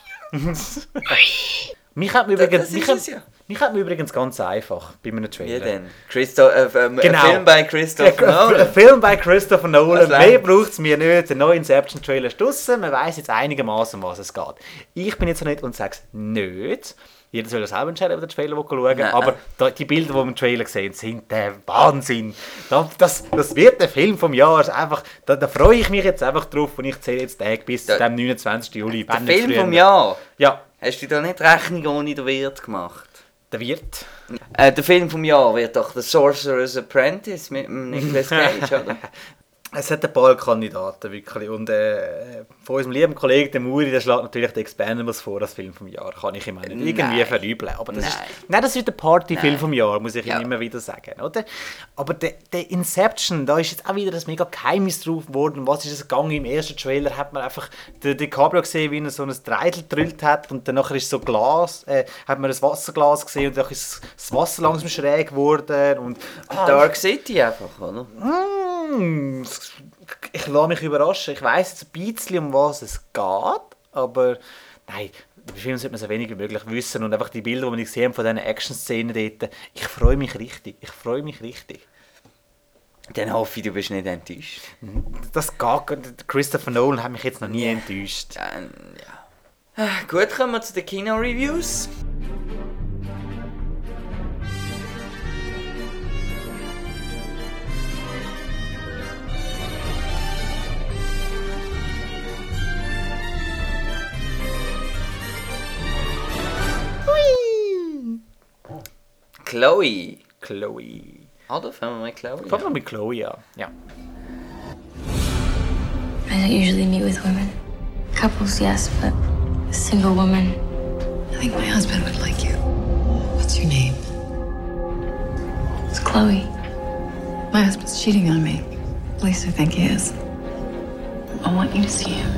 Mich hat mir Das ist es ja. übrigens ganz einfach bei einem Trailer. Wie denn? Ein Genau. Film bei Christopher Ein Nolan. Film bei Christopher Nolan. Das Mehr reicht. braucht es mir nicht. Der neue Inception-Trailer ist draussen. Man weiss jetzt einigermaßen, um was es geht. Ich bin jetzt so nett und sage es nicht. Jeder soll selber entscheiden, ob der Trailer schauen will. Nein. Aber die Bilder, die wir im Trailer sehen, sind der Wahnsinn. Das wird der Film vom Jahr. Also einfach, da freue ich mich jetzt einfach drauf und ich zähle jetzt Tag bis zu dem 29. Juli. Der wenn nicht Film früher. vom Jahr. Ja, Hast du da nicht Rechnung ohne den Wirt gemacht? der wird. Der Film vom Jahr wird doch The Sorcerer's Apprentice mit dem Nicolas Cage, oder? Es hat ein paar Kandidaten, wirklich. Und von unserem lieben Kollegen, dem Muri, der schlägt natürlich die Expendables vor, das Film vom Jahr. Kann ich ihm auch nicht irgendwie Nein. verübeln. Aber das ist, Nein. nein, das ist der Partyfilm Nein. vom Jahr, muss ich Ja. ihm immer wieder sagen. Oder? Aber der Inception, da ist jetzt auch wieder das mega Geheimnis drauf geworden. Was ist es gegangen? Im ersten Trailer hat man einfach den DiCaprio gesehen, wie er so ein Dreidel gedrillt hat. Und dann ist so Glas, hat man ein Wasserglas gesehen und dann ist das Wasser langsam schräg geworden. Und, Dark City einfach, oder? Ich lasse mich überraschen. Ich weiss jetzt ein bisschen, um was es geht, aber nein, bei Filmen sollte man so wenig wie möglich wissen und einfach die Bilder, die wir gesehen haben von diesen Action-Szenen dort, ich freue mich richtig. Dann hoffe ich, du bist nicht enttäuscht. Das geht. Christopher Nolan hat mich jetzt noch nie enttäuscht. Dann, ja. Gut, kommen wir zu den Kino-Reviews. Chloe. Oder? Fangen wir mit Chloe an. Fangen wir mit Chloe an. Ja. I don't usually meet with women. Couples, yes, but a single woman. I think my husband would like you. What's your name? It's Chloe. My husband's cheating on me. At least I think he is. I want you to see him.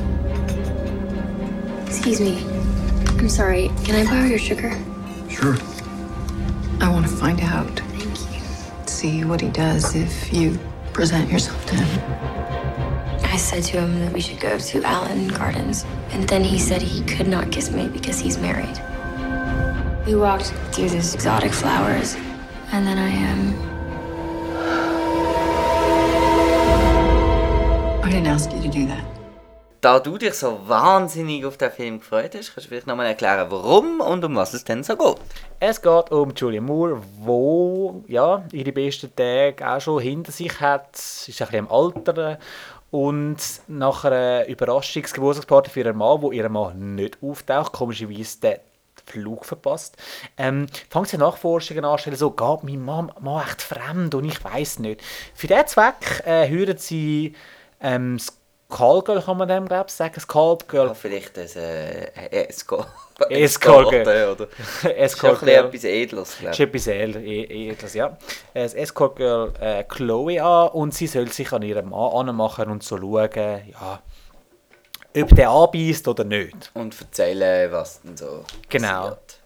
Excuse me. I'm sorry. Can I borrow your sugar? Sure. I want to find out. Thank you. See what he does if you present yourself to him. I said to him that we should go to Allen Gardens, and then he said he could not kiss me because he's married. We walked through these exotic flowers, and then I didn't ask you to do that. Da du dich so wahnsinnig auf den Film gefreut hast, kannst du vielleicht nochmal erklären, warum und um was es denn so geht. Es geht um Julianne Moore, die ja, ihre besten Tage auch schon hinter sich hat. Sie ist ein bisschen am Altern. Und nach einer Überraschungsgeburtstagsparty für ihren Mann, wo ihr Mann nicht auftaucht, komischerweise den Flug verpasst, fängt sie Nachforschungen anstellen, so, geht mein Mann echt fremd und ich weiss nicht. Für diesen Zweck hören sie das Callgirl, kann man dem glaube ich sagen, das Callgirl. Ja, vielleicht ein Escort-Girl. Oder? Escort-Girl. Ist etwas Edles, glaube Das ist etwas Edles, ja. Das Escort-Girl Chloe an und sie soll sich an ihren Mann anmachen und so schauen, ja, ob der anbeißt oder nicht. Und erzählen, was denn so Genau. passiert.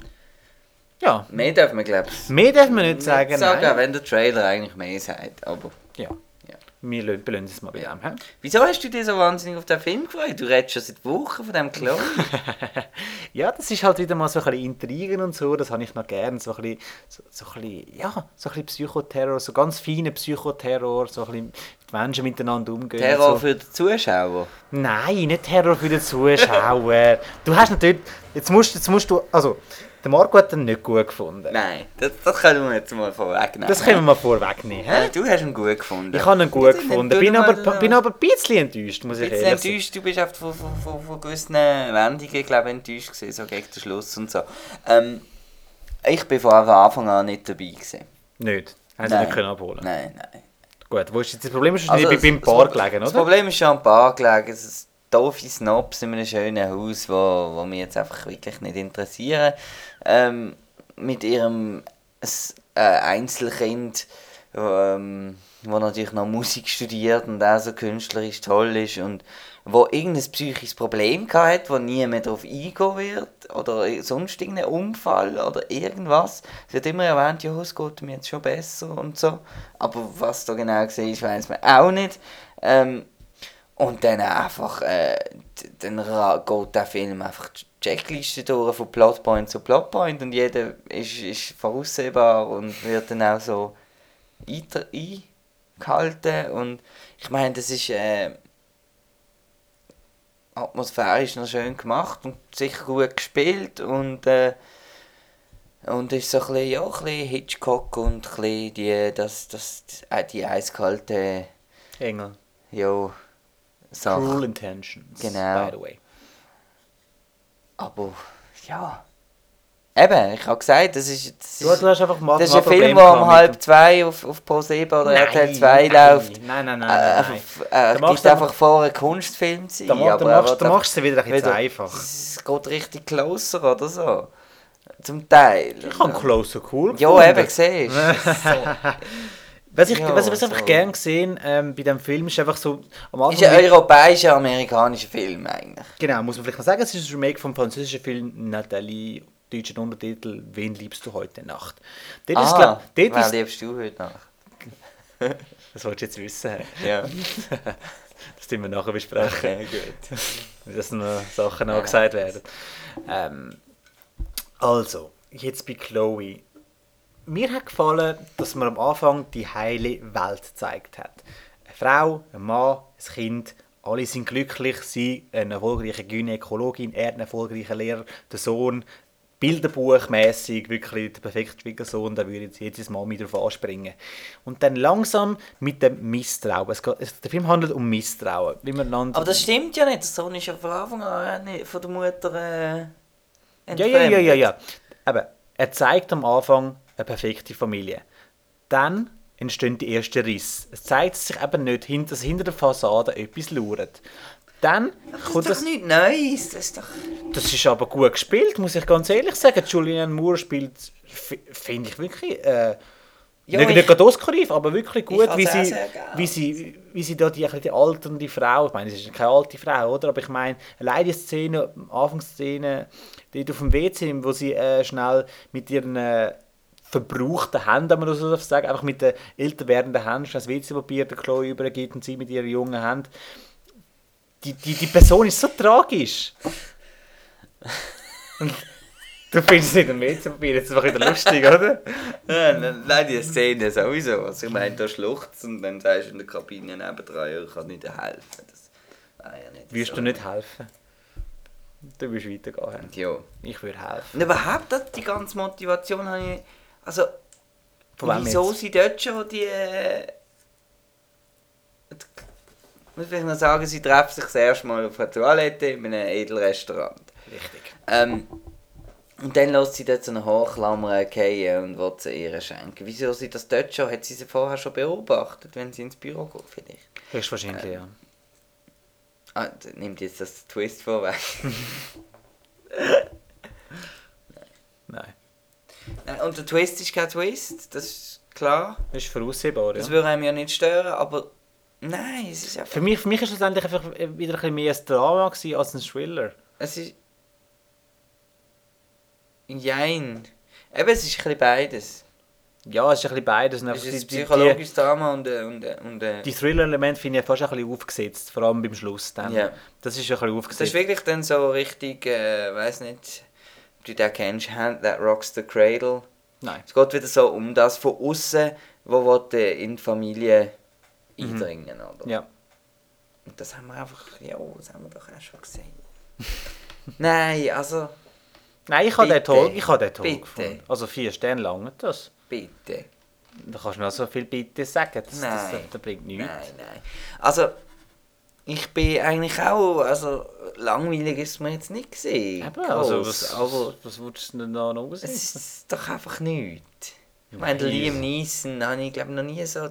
Ja. Mehr darf man, glaube ich, Mehr darf man nicht sagen, nein. wenn der Trailer eigentlich mehr sagt. Aber Ja. ja. Wir belöhnen es mal bei dem. He? Wieso hast du dich so wahnsinnig auf den Film gefreut? Du redest schon seit Wochen von dem Chloe. Ja, das ist halt wieder mal so ein bisschen Intrigen und so, das habe ich noch gern, so ein bisschen Psychoterror, so ganz feiner Psychoterror, so ein bisschen die Menschen miteinander umgehen. Terror so. für die Zuschauer. Nein, nicht Terror für den Zuschauer. Du hast natürlich, jetzt musst du, also, der Marco hat ihn nicht gut gefunden. Nein, das können wir jetzt mal vorwegnehmen. Das können wir mal vorwegnehmen. He? Du hast ihn gut gefunden. Ich habe ihn gut gefunden, bin aber ein bisschen enttäuscht, muss ich ehrlich sagen. Enttäuscht, du bist oft von gewissen Wendungen, glaube ich, enttäuscht gewesen, so gegen den Schluss und so. Ich bin von Anfang an nicht dabei gewesen. Nicht? Haben sie nicht können abholen? Nein. Gut, wo ist jetzt das Problem? Ist Also, beim Bar gelegen, Das oder? Problem ist schon am Bar gelegen. Es ist doofe Snobs in einem schönen Haus, wo mich jetzt einfach wirklich nicht interessieren. Mit ihrem Einzelkind, wo natürlich noch Musik studiert und auch so künstlerisch toll ist und wo irgendein psychisches Problem hat, wo nie mehr darauf eingehen wird oder sonst irgendein Unfall oder irgendwas. Es wird immer erwähnt, ja, es geht mir jetzt schon besser und so. Aber was da genau war, weiss man auch nicht. Und dann einfach, dann geht der Film einfach die Checkliste durch von Plotpoint zu Plotpoint und jeder ist voraussehbar und wird dann auch so eingehalten. Und ich meine, das ist atmosphärisch noch schön gemacht und sicher gut gespielt und ist so ein bisschen, ja, ein bisschen Hitchcock und ein bisschen die eiskalte Engel. ja, Sache. Cruel Intentions, Genau. by the way. Aber ja. Eben, ich habe gesagt, das ist Du hast einfach mal das ist ein Film, der um 1:30 auf ProSieben oder RTL 2 läuft. Nein. Gibt einfach vor, ein Kunstfilm zu sein. Da machst du es wieder ein bisschen zu einfach. Es geht richtig closer oder so. Zum Teil. Ich habe Closer cool Ja, gefunden. eben, siehst du. Was ich Ja, einfach so. gerne gesehen bei diesem Film ist einfach so am Ist ein europäischer, amerikanischer Film eigentlich. Genau, muss man vielleicht noch sagen, es ist ein Remake vom französischen Film Nathalie, deutschen Untertitel «Wen liebst du heute Nacht?». Dort wer liebst du heute Nacht? Das wolltest du jetzt wissen. Ja. Das tun wir nachher besprechen. Okay, gut. Dass noch Sachen angesagt werden. Also, jetzt bei Chloe. mir hat gefallen, dass man am Anfang die heile Welt gezeigt hat. Eine Frau, ein Mann, ein Kind, alle sind glücklich, sie eine erfolgreiche Gynäkologin, er ein erfolgreicher Lehrer, der Sohn, bilderbuchmässig wirklich der perfekte Schwiegersohn, da würde jetzt jedes Mal mit drauf anspringen. Und dann langsam mit dem Misstrauen. Der Film handelt um Misstrauen. Wie man Aber das stimmt ja nicht, der Sohn ist ja von Anfang an nicht von der Mutter entfremdet. Ja. Aber er zeigt am Anfang eine perfekte Familie. Dann entstehen die ersten Risse. Es zeigt sich eben nicht, dass hinter der Fassade etwas lauert. Dann kommt das ist doch nichts Neues. Das ist aber gut gespielt, muss ich ganz ehrlich sagen. Julianne Moore spielt, finde ich wirklich, nicht gerade Oscar-reif, aber wirklich gut, wie sie da die alternde Frau, ich meine, es ist keine alte Frau, oder? Aber ich meine, allein die Szene, Anfangsszene, die auf dem WC, wo sie schnell mit ihren verbrauchten Händen, wenn man das so sagen, einfach mit den älter werdenden Händen das WC-Papier der Chloe übergibt und sie mit ihren jungen Händen. Die Person ist so tragisch. Und du findest es nicht am WC-Papier, jetzt ist es wieder lustig, oder? Nein, die Szene sowieso. Also ich meine, da schluchzt und dann sagst du in der Kabine nebendran, ich kann nicht helfen. Das ja nicht Würdest so. du nicht helfen? Du würdest weitergehen. Ja. Ich würde helfen. Und überhaupt die ganze Motivation habe ich... Also, wieso sie dort schon die... Ich muss vielleicht noch sagen, sie treffen sich das erste Mal auf einer Toilette in einem Edelrestaurant. Richtig. Und dann lässt sie dort so eine Haarklammer fallen und will sie ihr schenken. Wieso sie das dort schon? Hat sie vorher schon beobachtet, wenn sie ins Büro geht vielleicht? Höchstwahrscheinlich, ja. Nimmt jetzt das Twist vorweg? Nein. Und der Twist ist kein Twist, das ist klar. Das ist voraussehbar, ja. Das würde einem ja nicht stören, aber nein, es ist einfach... Für mich ist es schlussendlich einfach wieder ein bisschen mehr ein Drama gewesen als ein Thriller. Es ist... Jein. Eben, es ist ein bisschen beides. Ja, es ist ein bisschen beides. Es ist ein psychologisches Drama und die Thriller-Elemente finde ich fast ein bisschen aufgesetzt, vor allem beim Schluss. Dann. Ja. Das ist ein bisschen aufgesetzt. Das ist wirklich dann so richtig, weiß nicht, ob du den kennst, Hand That Rocks the Cradle. Nein. Es geht wieder so um das von außen, wo in die Familie eindringen, oder? Ja. Und das haben wir einfach, das haben wir doch auch schon gesehen. Nein, also... Nein, ich habe den toll Bitte. gefunden. Also 4 Sterne lang das. Bitte. Da kannst du noch so viel Bitte sagen. Das bringt nichts. Nein. Also, ich bin eigentlich auch, also langweilig ist es mir jetzt nicht gesehen. Eben, also was würdest du denn da noch Es aussehen? ist doch einfach nichts. Ich meine, der Liam Neeson habe ich glaube noch nie so,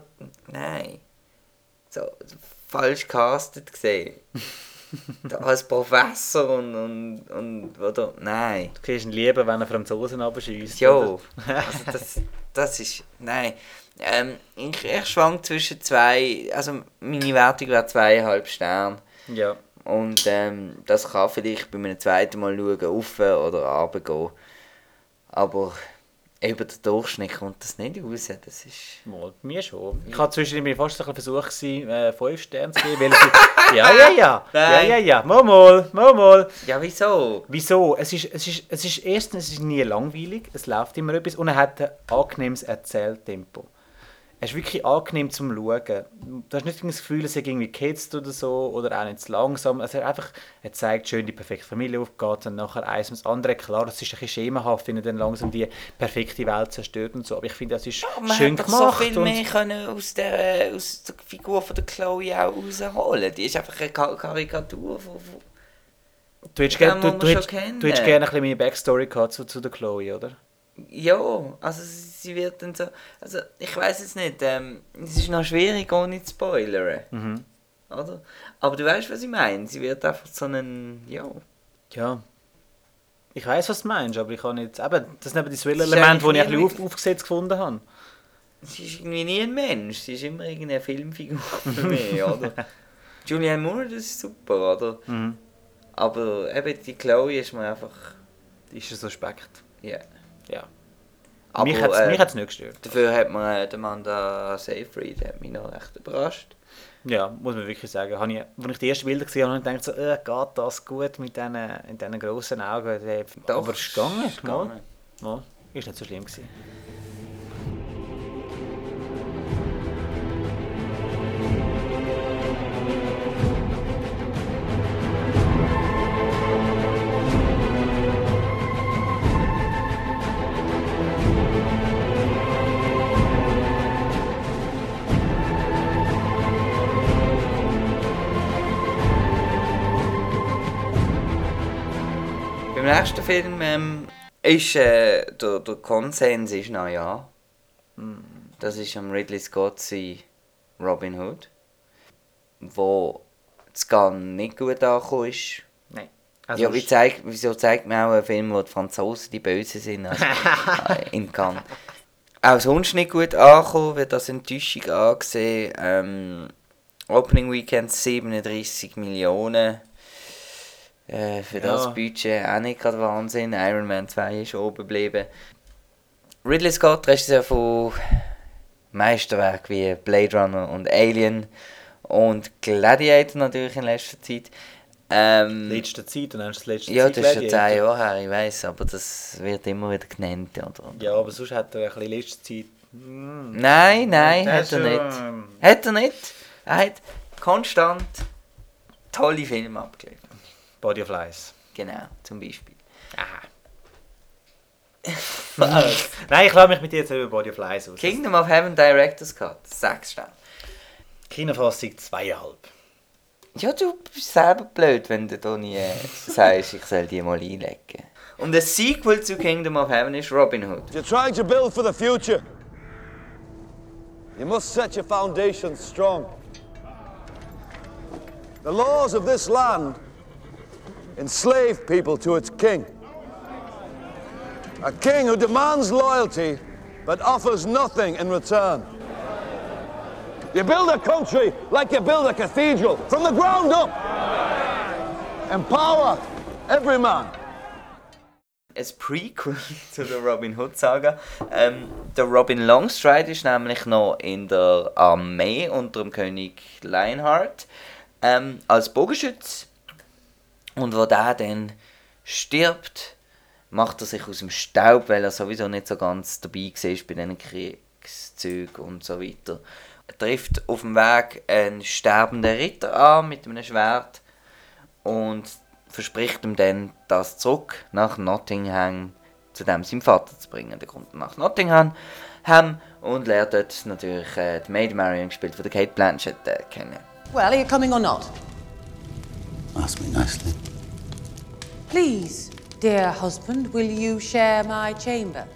so falsch castet gesehen. Da als Professor und oder, nein. Du kriegst ihn lieber, wenn er Franzosen abschießt. Jo, also das ist, nein. Ich schwank zwischen 2, also meine Wertung wäre 2,5 Sterne. Ja. Und das kann vielleicht bei einem zweiten Mal schauen, rauf oder runter gehen. Aber über den Durchschnitt kommt das nicht raus. Das ist... Mal, bei mir schon. Ich habe zwischendurch fast ein bisschen versucht, 5 Sterne zu geben. Weil ja. Mal. Ja, wieso? Wieso? Es ist erstens nie langweilig, es läuft immer etwas und er hat ein angenehmes Erzähltempo. Es ist wirklich angenehm zum Schauen. Du hast nicht das Gefühl, es ist irgendwie gehetzt oder so, oder auch nicht zu langsam. Er zeigt schön die perfekte Familie aufgeht und nachher eins und das andere. Klar, es ist ein bisschen schemenhaft, wenn er dann langsam die perfekte Welt zerstört und so. Aber ich finde, das ist schön gemacht. Man hätte so viel mehr können aus der Figur von der Chloe auch rausholen. Die ist einfach eine Karikatur von... Du hättest gerne ein bisschen mehr Backstory gehabt zu der Chloe, oder? Ja, also sie wird dann so... Also ich weiss jetzt nicht, es ist noch schwierig, ohne zu spoilern. Mhm. Oder? Aber du weißt, was ich meine. Sie wird einfach so einen... Ja. Ich weiss, was du meinst, aber ich kann nicht... Eben, das sind eben die Thriller-Elemente, die ich ein bisschen aufgesetzt gefunden habe. Sie ist irgendwie nie ein Mensch. Sie ist immer irgendeine Filmfigur für mich, oder? Julianne Moore, das ist super, oder? Mhm. Aber eben die Chloe ist mir einfach... Die ist ein Suspekt. Ja. Ja. Aber, mich hat es nicht gestört. Dafür hat man den Amanda Seyfried hat mich noch recht überrascht. Ja, muss man wirklich sagen. Als ich die ersten Bilder gesehen habe, habe ich gedacht, geht das gut mit diesen grossen Augen? Doch, aber es ist gegangen. ist gegangen. Ja, ist nicht so schlimm gewesen. nächsten Film ist der Konsens ist noch ja. Das ist am Ridley Scott sein Robin Hood, wo das gar nicht gut angekommen ist. Nein. Ja, wieso zeigt man auch einen Film, wo die Franzosen die Bösen sind, also, in Cannes. Auch sonst nicht gut angekommen, wird als Enttäuschung angesehen. Opening Weekend 37 Millionen. Für das Budget auch nicht gerade Wahnsinn. Iron Man 2 ist oben geblieben. Ridley Scott, Regisseur von Meisterwerken wie Blade Runner und Alien und Gladiator natürlich in letzter Zeit. Letzte Zeit und dann ist das letzte ja, Zeit. Ja, das ist schon 10 Jahre her, ich weiss, aber das wird immer wieder genannt. Oder? Ja, aber sonst hat er ein bisschen letzte Zeit... Nein, hat er nicht. Hat er nicht. Er hat konstant tolle Filme abgeliefert. Body of Lies. Genau, zum Beispiel. Nein, ich lasse mich mit dir jetzt über Body of Lies aus. Kingdom of Heaven Director's Cut, 6 Sterne. Kinofassung 2,5. Ja, du bist selber blöd, wenn du da nie sagst, ich soll die mal einlegen. Und das Sequel zu Kingdom of Heaven ist Robin Hood. You're trying to build for the future. You must set your foundations strong. The laws of this land enslave people to its king. A king who demands loyalty but offers nothing in return. You build a country like you build a cathedral, from the ground up. Empower every man. Ein Prequel zu der Robin Hood Saga. Der Robin Longstride ist nämlich noch in der Armee unter dem König Lionheart als Bogenschütz. Und wo der dann stirbt, macht er sich aus dem Staub, weil er sowieso nicht so ganz dabei war bei diesen Kriegszügen und so weiter. Er trifft auf dem Weg einen sterbenden Ritter an mit einem Schwert und verspricht ihm dann, das zurück nach Nottingham zu dem seinem Vater zu bringen. Der kommt nach Nottingham und lernt dort natürlich die Maid Marian, gespielt von der Kate Blanchett, kennen. Well, are you coming or not? Ask me nicely. Please, dear husband, will you share my chamber?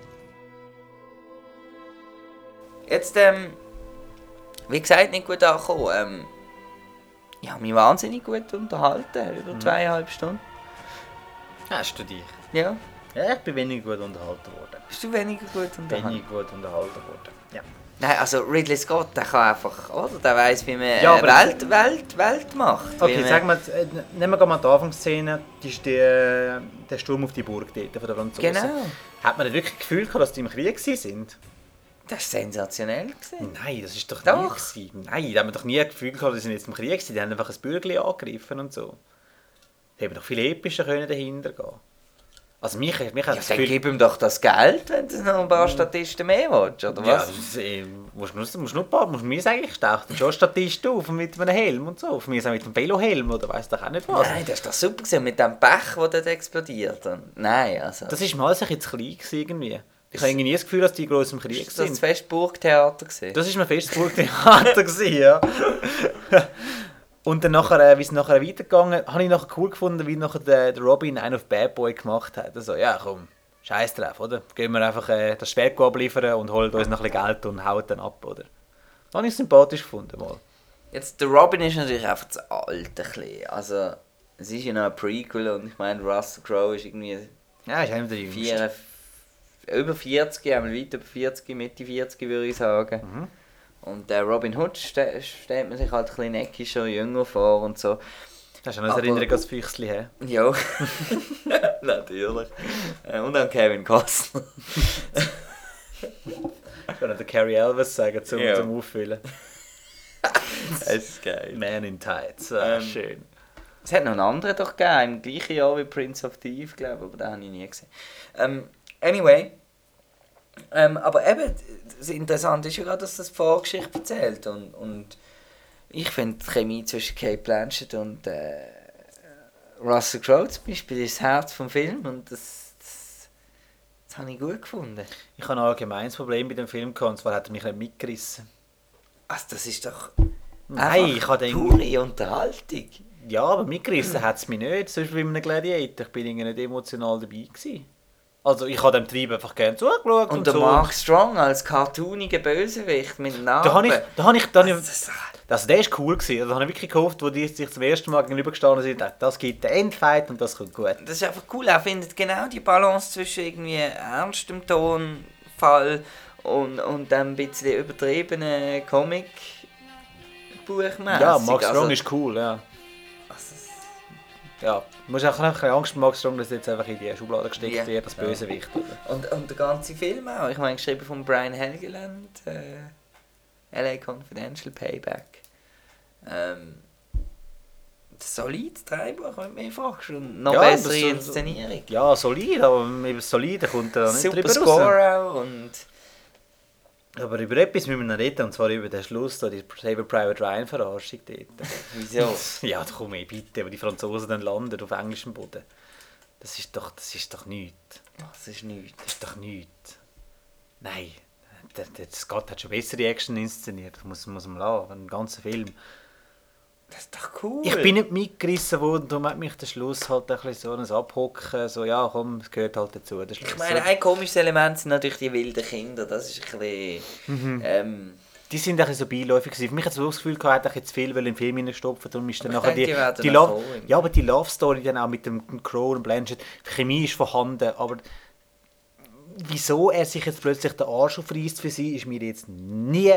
Jetzt, wie gesagt, nicht gut angekommen. Ich habe mich wahnsinnig gut unterhalten, über 2,5 Stunden. Hast du dich? Ja. Ja, ich bin weniger gut unterhalten worden. Bist du weniger gut unterhalten? Weniger gut unterhalten worden, ja. Nein, also Ridley Scott, der kann einfach, oder? Der weiss, wie man Ja, Welt macht. Okay, sagen wir, nehmen wir mal die Anfangsszene, das ist der Sturm auf die Burg dort von der Franzosen. Genau. Hat man nicht wirklich das Gefühl gehabt, dass die im Krieg sind? Das war sensationell. Nein, das ist doch Doch. nie gewesen. Nein, da haben wir doch nie das Gefühl gehabt, dass sie jetzt im Krieg sind. Die haben einfach ein Bürgerli angegriffen und so. Die hätten doch viel epischer können dahinter gehen. Also mich hat Ja, das dann Gefühl... gib ihm doch das Geld, wenn du noch ein paar Statisten mehr willst, oder Ja, was? musst mir sagen, ich steche dann schon Statist auf mit einem Helm und so. Von mir mit einem Velohelm oder weiss doch auch nicht was. Nein, das ist doch super gewesen, mit dem Pech, der dort explodiert. Und nein, also... Das war mal ein bisschen zu klein gewesen, irgendwie. Ich habe irgendwie nie das Gefühl, dass die gross im Krieg Ist das sind. fest Burgtheater gewesen? Das war mein festes Burgtheater, ja. Und dann nachher, wie es nachher weitergegangen ist, habe ich nachher cool gefunden, wie nachher der Robin einen auf Bad Boy gemacht hat. Also, ja komm, scheiß drauf, oder? Gehen wir einfach das Schwert abliefern und holen uns noch ein bisschen Geld und hauen dann ab, oder? Das habe ich sympathisch gefunden, mal. Jetzt, der Robin ist natürlich einfach zu alt, ein bisschen. Also, es ist ja noch ein Prequel und ich meine, Russell Crowe ist irgendwie... Ja, ist einer der Jüngsten. Über 40, einmal weit über 40, Mitte 40 würde ich sagen. Und der Robin Hood stellt man sich halt ein bisschen neckischer, jünger vor und so. Hast du noch eine Erinnerung als Füchsli, hä? Ja, natürlich. Und dann Kevin Costner. Ich kann noch den Carrie Elvis sagen, zum Auffüllen. Das ist geil. Man in Tights, schön. Es hat noch einen anderen doch gegeben, im gleichen Jahr wie Prince of Thieves, glaube ich, aber den habe ich nie gesehen. Anyway, aber eben, das Interessante ist ja gerade, dass das die Vorgeschichte erzählt und ich finde die Chemie zwischen Kate Blanchett und Russell Crowe zum Beispiel ist das Herz vom Film und das habe ich gut gefunden. Ich habe ein allgemeines Problem mit dem Film gehabt, und zwar hat er mich nicht mitgerissen. Also das ist doch Nein, ich habe pure Unterhaltung. Ja, aber mitgerissen hat es mich nicht. Zum Beispiel bei einem Gladiator. Ich bin irgendwie nicht emotional dabei gewesen. Also ich habe dem Trieb einfach gerne zugeschaut. Und der so. Mark Strong als cartooniger Bösewicht mit Narben. Also der ist cool gewesen. Also, da habe ich wirklich gehofft, wo die sich zum ersten Mal gegenübergestanden sind, das gibt den Endfight und das kommt gut. Das ist einfach cool. Er findet genau die Balance zwischen irgendwie ernstem Tonfall und dann ein bisschen übertriebenen Comic-Buchmäßig. Ja, Mark Strong ist cool, ja. Ja, du musst auch ein bisschen Angst vor Mark Strong, dass jetzt einfach in die Schublade gesteckt wird, das Bösewicht. Und der ganze Film auch. Ich meine, geschrieben von Brian Helgeland, LA Confidential, Payback. Solides Drehbuch, wenn du mich fragst. Und noch bessere Inszenierung. Ja, solid, aber über das Solide kommt er nicht super drüber Score raus. auch. Und aber über etwas müssen wir noch reden, und zwar über den Schluss, da die Saving Private Ryan Verarschung dort. Wieso? Ja, da komm ey, bitte, wo die Franzosen dann landen auf englischem Boden. Das ist doch nichts. Das ist nichts. Das ist doch nichts. Nein, der Scott hat schon bessere Action inszeniert, das muss man lassen, einen ganzen Film. Das ist doch cool. Ich bin nicht mitgerissen worden, darum hat mich der Schluss halt ein bisschen so ein Abhocken, so ja komm, es gehört halt dazu. Der Schluss. Ich meine, ein komisches Element sind natürlich die wilden Kinder, das ist ein bisschen... Die sind ein bisschen so beiläufig gewesen. Für mich hat es so das Gefühl gehabt, ich jetzt viel in den Film hineingestopft, darum ist dann nachher die Love, ja, aber die Love Story dann auch mit dem Crow und Blanchett, die Chemie ist vorhanden, aber wieso er sich jetzt plötzlich den Arsch aufreißt für sie, ist mir jetzt nie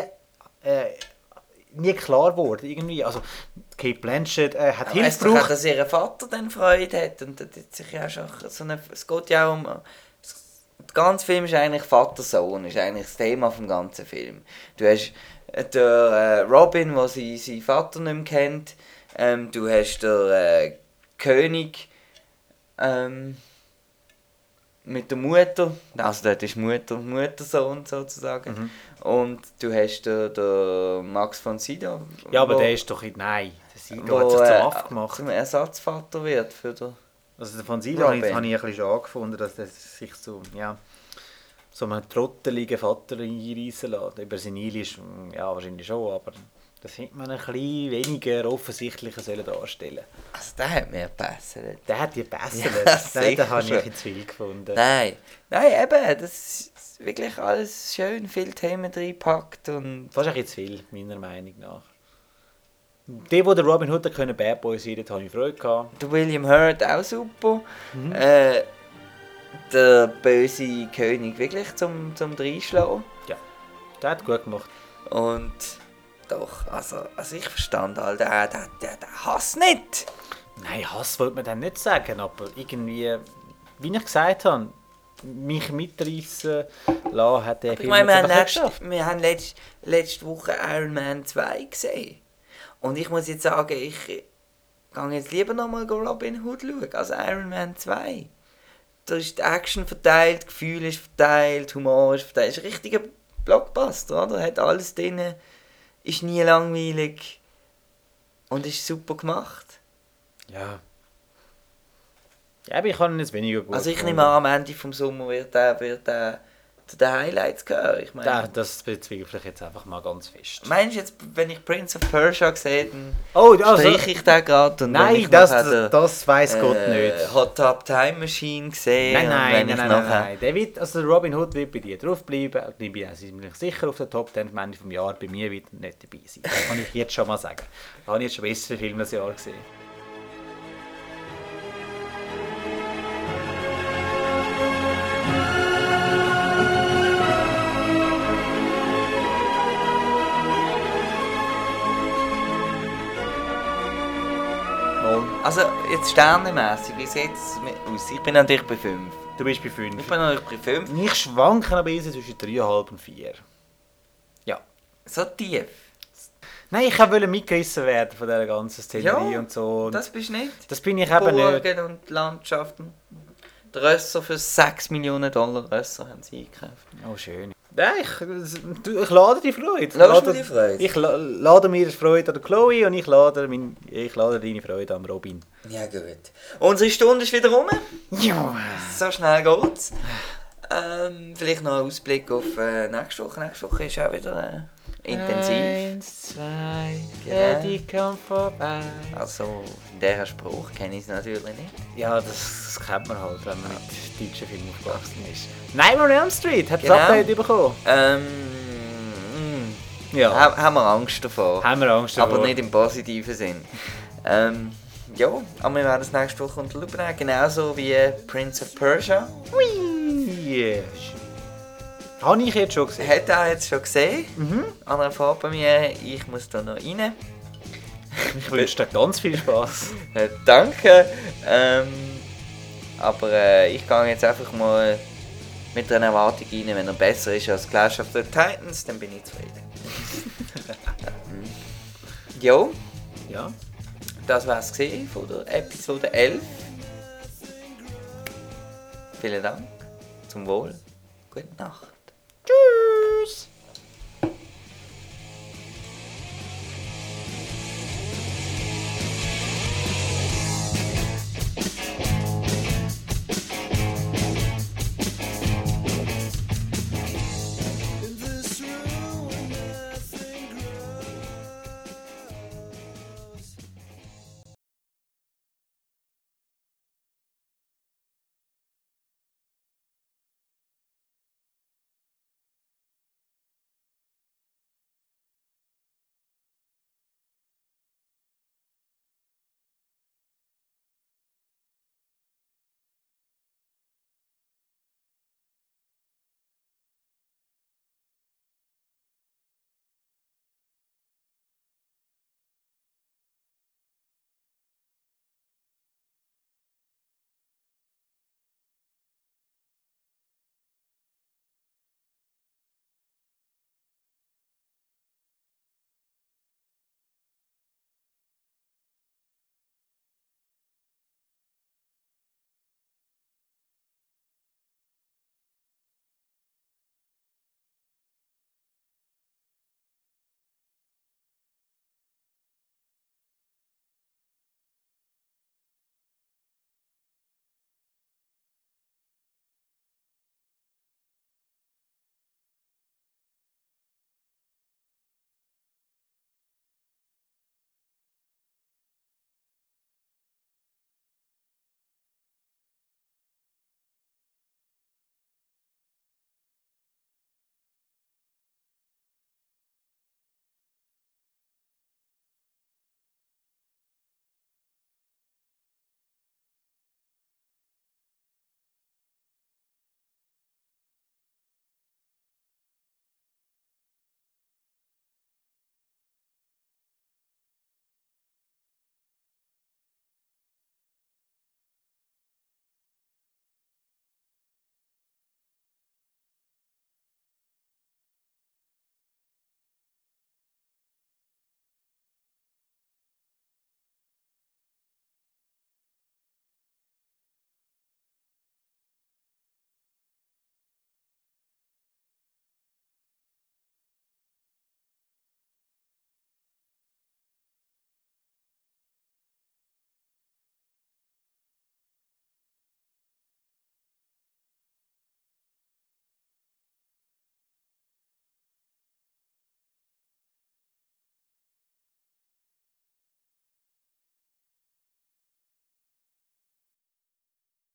klar geworden, irgendwie. Also, Kate Blanchett hat Hilfe gebraucht. Auch, dass ihr Vater dann Freude hat und das hat sich ja schon so eine, es geht ja auch um... Der ganze Film ist eigentlich Vater-Sohn, ist eigentlich das Thema vom ganzen Film. Du hast den Robin, der seinen Vater nicht mehr kennt. Du hast den König mit der Mutter, also dort ist Mutter-Sohn sozusagen. Und du hast den Max von Sydow. Ja, aber der ist doch... Nein, der Sydow hat sich zum Aff gemacht. Zum Ersatzvater wird für den... Also von Sydow habe ich ein bisschen schon angefunden, dass er sich so einen trotteligen Vater einreissen lässt. Über seine Eile ist ja wahrscheinlich schon, aber das hätte man ein bisschen weniger offensichtlicher darstellen. Also der hat mir gepasselt. Der hat dir gepasselt? Ja, den habe ich zu viel gefunden. Nein, eben, das ist wirklich alles schön, viele Themen reingepackt und... Fast ein bisschen zu viel, meiner Meinung nach. Die der Robin Hood können Bad Boy sein, da habe ich Freude gehabt. Der William Hurt auch super. Der böse König wirklich zum Reinschlagen. Ja, der hat gut gemacht. Und doch, also ich verstand all der Hass nicht. Nein, Hass wollte man dann nicht sagen, aber irgendwie, wie ich gesagt habe, mich mitreißen lassen hat der Film geschafft. Wir haben letzte Woche Iron Man 2 gesehen. Und ich muss jetzt sagen, ich gehe jetzt lieber nochmal Robin Hood schauen als Iron Man 2. Da ist die Action verteilt, Gefühl ist verteilt, Humor ist verteilt. Das ist ein richtiger Blockbuster, oder? Hat alles drin, ist nie langweilig und ist super gemacht. Ja. Ja, aber ich kann ihn jetzt weniger gut. Also ich nehme an, am Ende vom Sommer wird der zu den Highlights gehören. Ich meine, das bezweifle ich jetzt einfach mal ganz fest. Meinst du jetzt, wenn ich Prince of Persia sehe, dann streiche ich den gerade? Nein, das weiss Gott nicht. Hot Tub Time Machine gesehen? Nein. Der wird, also Robin Hood wird bei dir draufbleiben. Ich bin sicher auf der Top 10 am Ende des Jahres. Bei mir wird er nicht dabei sein. Das kann ich jetzt schon mal sagen. Da habe ich jetzt schon bessere Filme das Jahr gesehen. Also jetzt sternemässig, wie sieht es aus? Ich bin natürlich bei 5. Du bist bei 5. Ich bin natürlich bei 5. Ich schwanke ein bisschen zwischen 3,5 und 4. Ja. So tief? Nein, ich wollte mitgerissen werden von dieser ganzen Szenerie und so. Das bist du nicht. Das bin ich eben nicht. Burgen und Landschaften. Die Rösser für $6 Millionen Rösser haben sie eingekauft. Oh, schön. Ja, ich lade die Freude. Lass mir die Freude? Ich lade mir die Freude an Chloe und ich lade deine Freude an Robin. Ja gut. Unsere Stunde ist wieder rum. Ja. So schnell geht's. Vielleicht noch ein Ausblick auf nächste Woche. Nächste Woche ist auch wieder intensiv. 1, 2, Genau. die kommt vorbei. Also, der Spruch kenne ich natürlich nicht. Ja, das kennt man halt, wenn man mit deutschen Filmen aufgewachsen ist. Nightmare on Elm Street hat Genau. das Update bekommen. Ja, Haben wir Angst davor. haben wir Angst davor. Aber nicht im positiven Sinn. Ja, aber wir werden das nächste Woche unter Lupe nehmen, genauso wie Prince of Persia. Yes. Habe ich jetzt schon gesehen. Hat er jetzt schon gesehen? An einer Fahrt bei mir. Ich muss da noch rein. Ich wünsche dir ganz viel Spaß. Danke. Aber ich gehe jetzt einfach mal mit einer Erwartung rein, wenn er besser ist als Clash of the Titans, dann bin ich zufrieden. Jo, Ja. das war es von der Episode 11. Vielen Dank. Zum Wohl. Gute Nacht.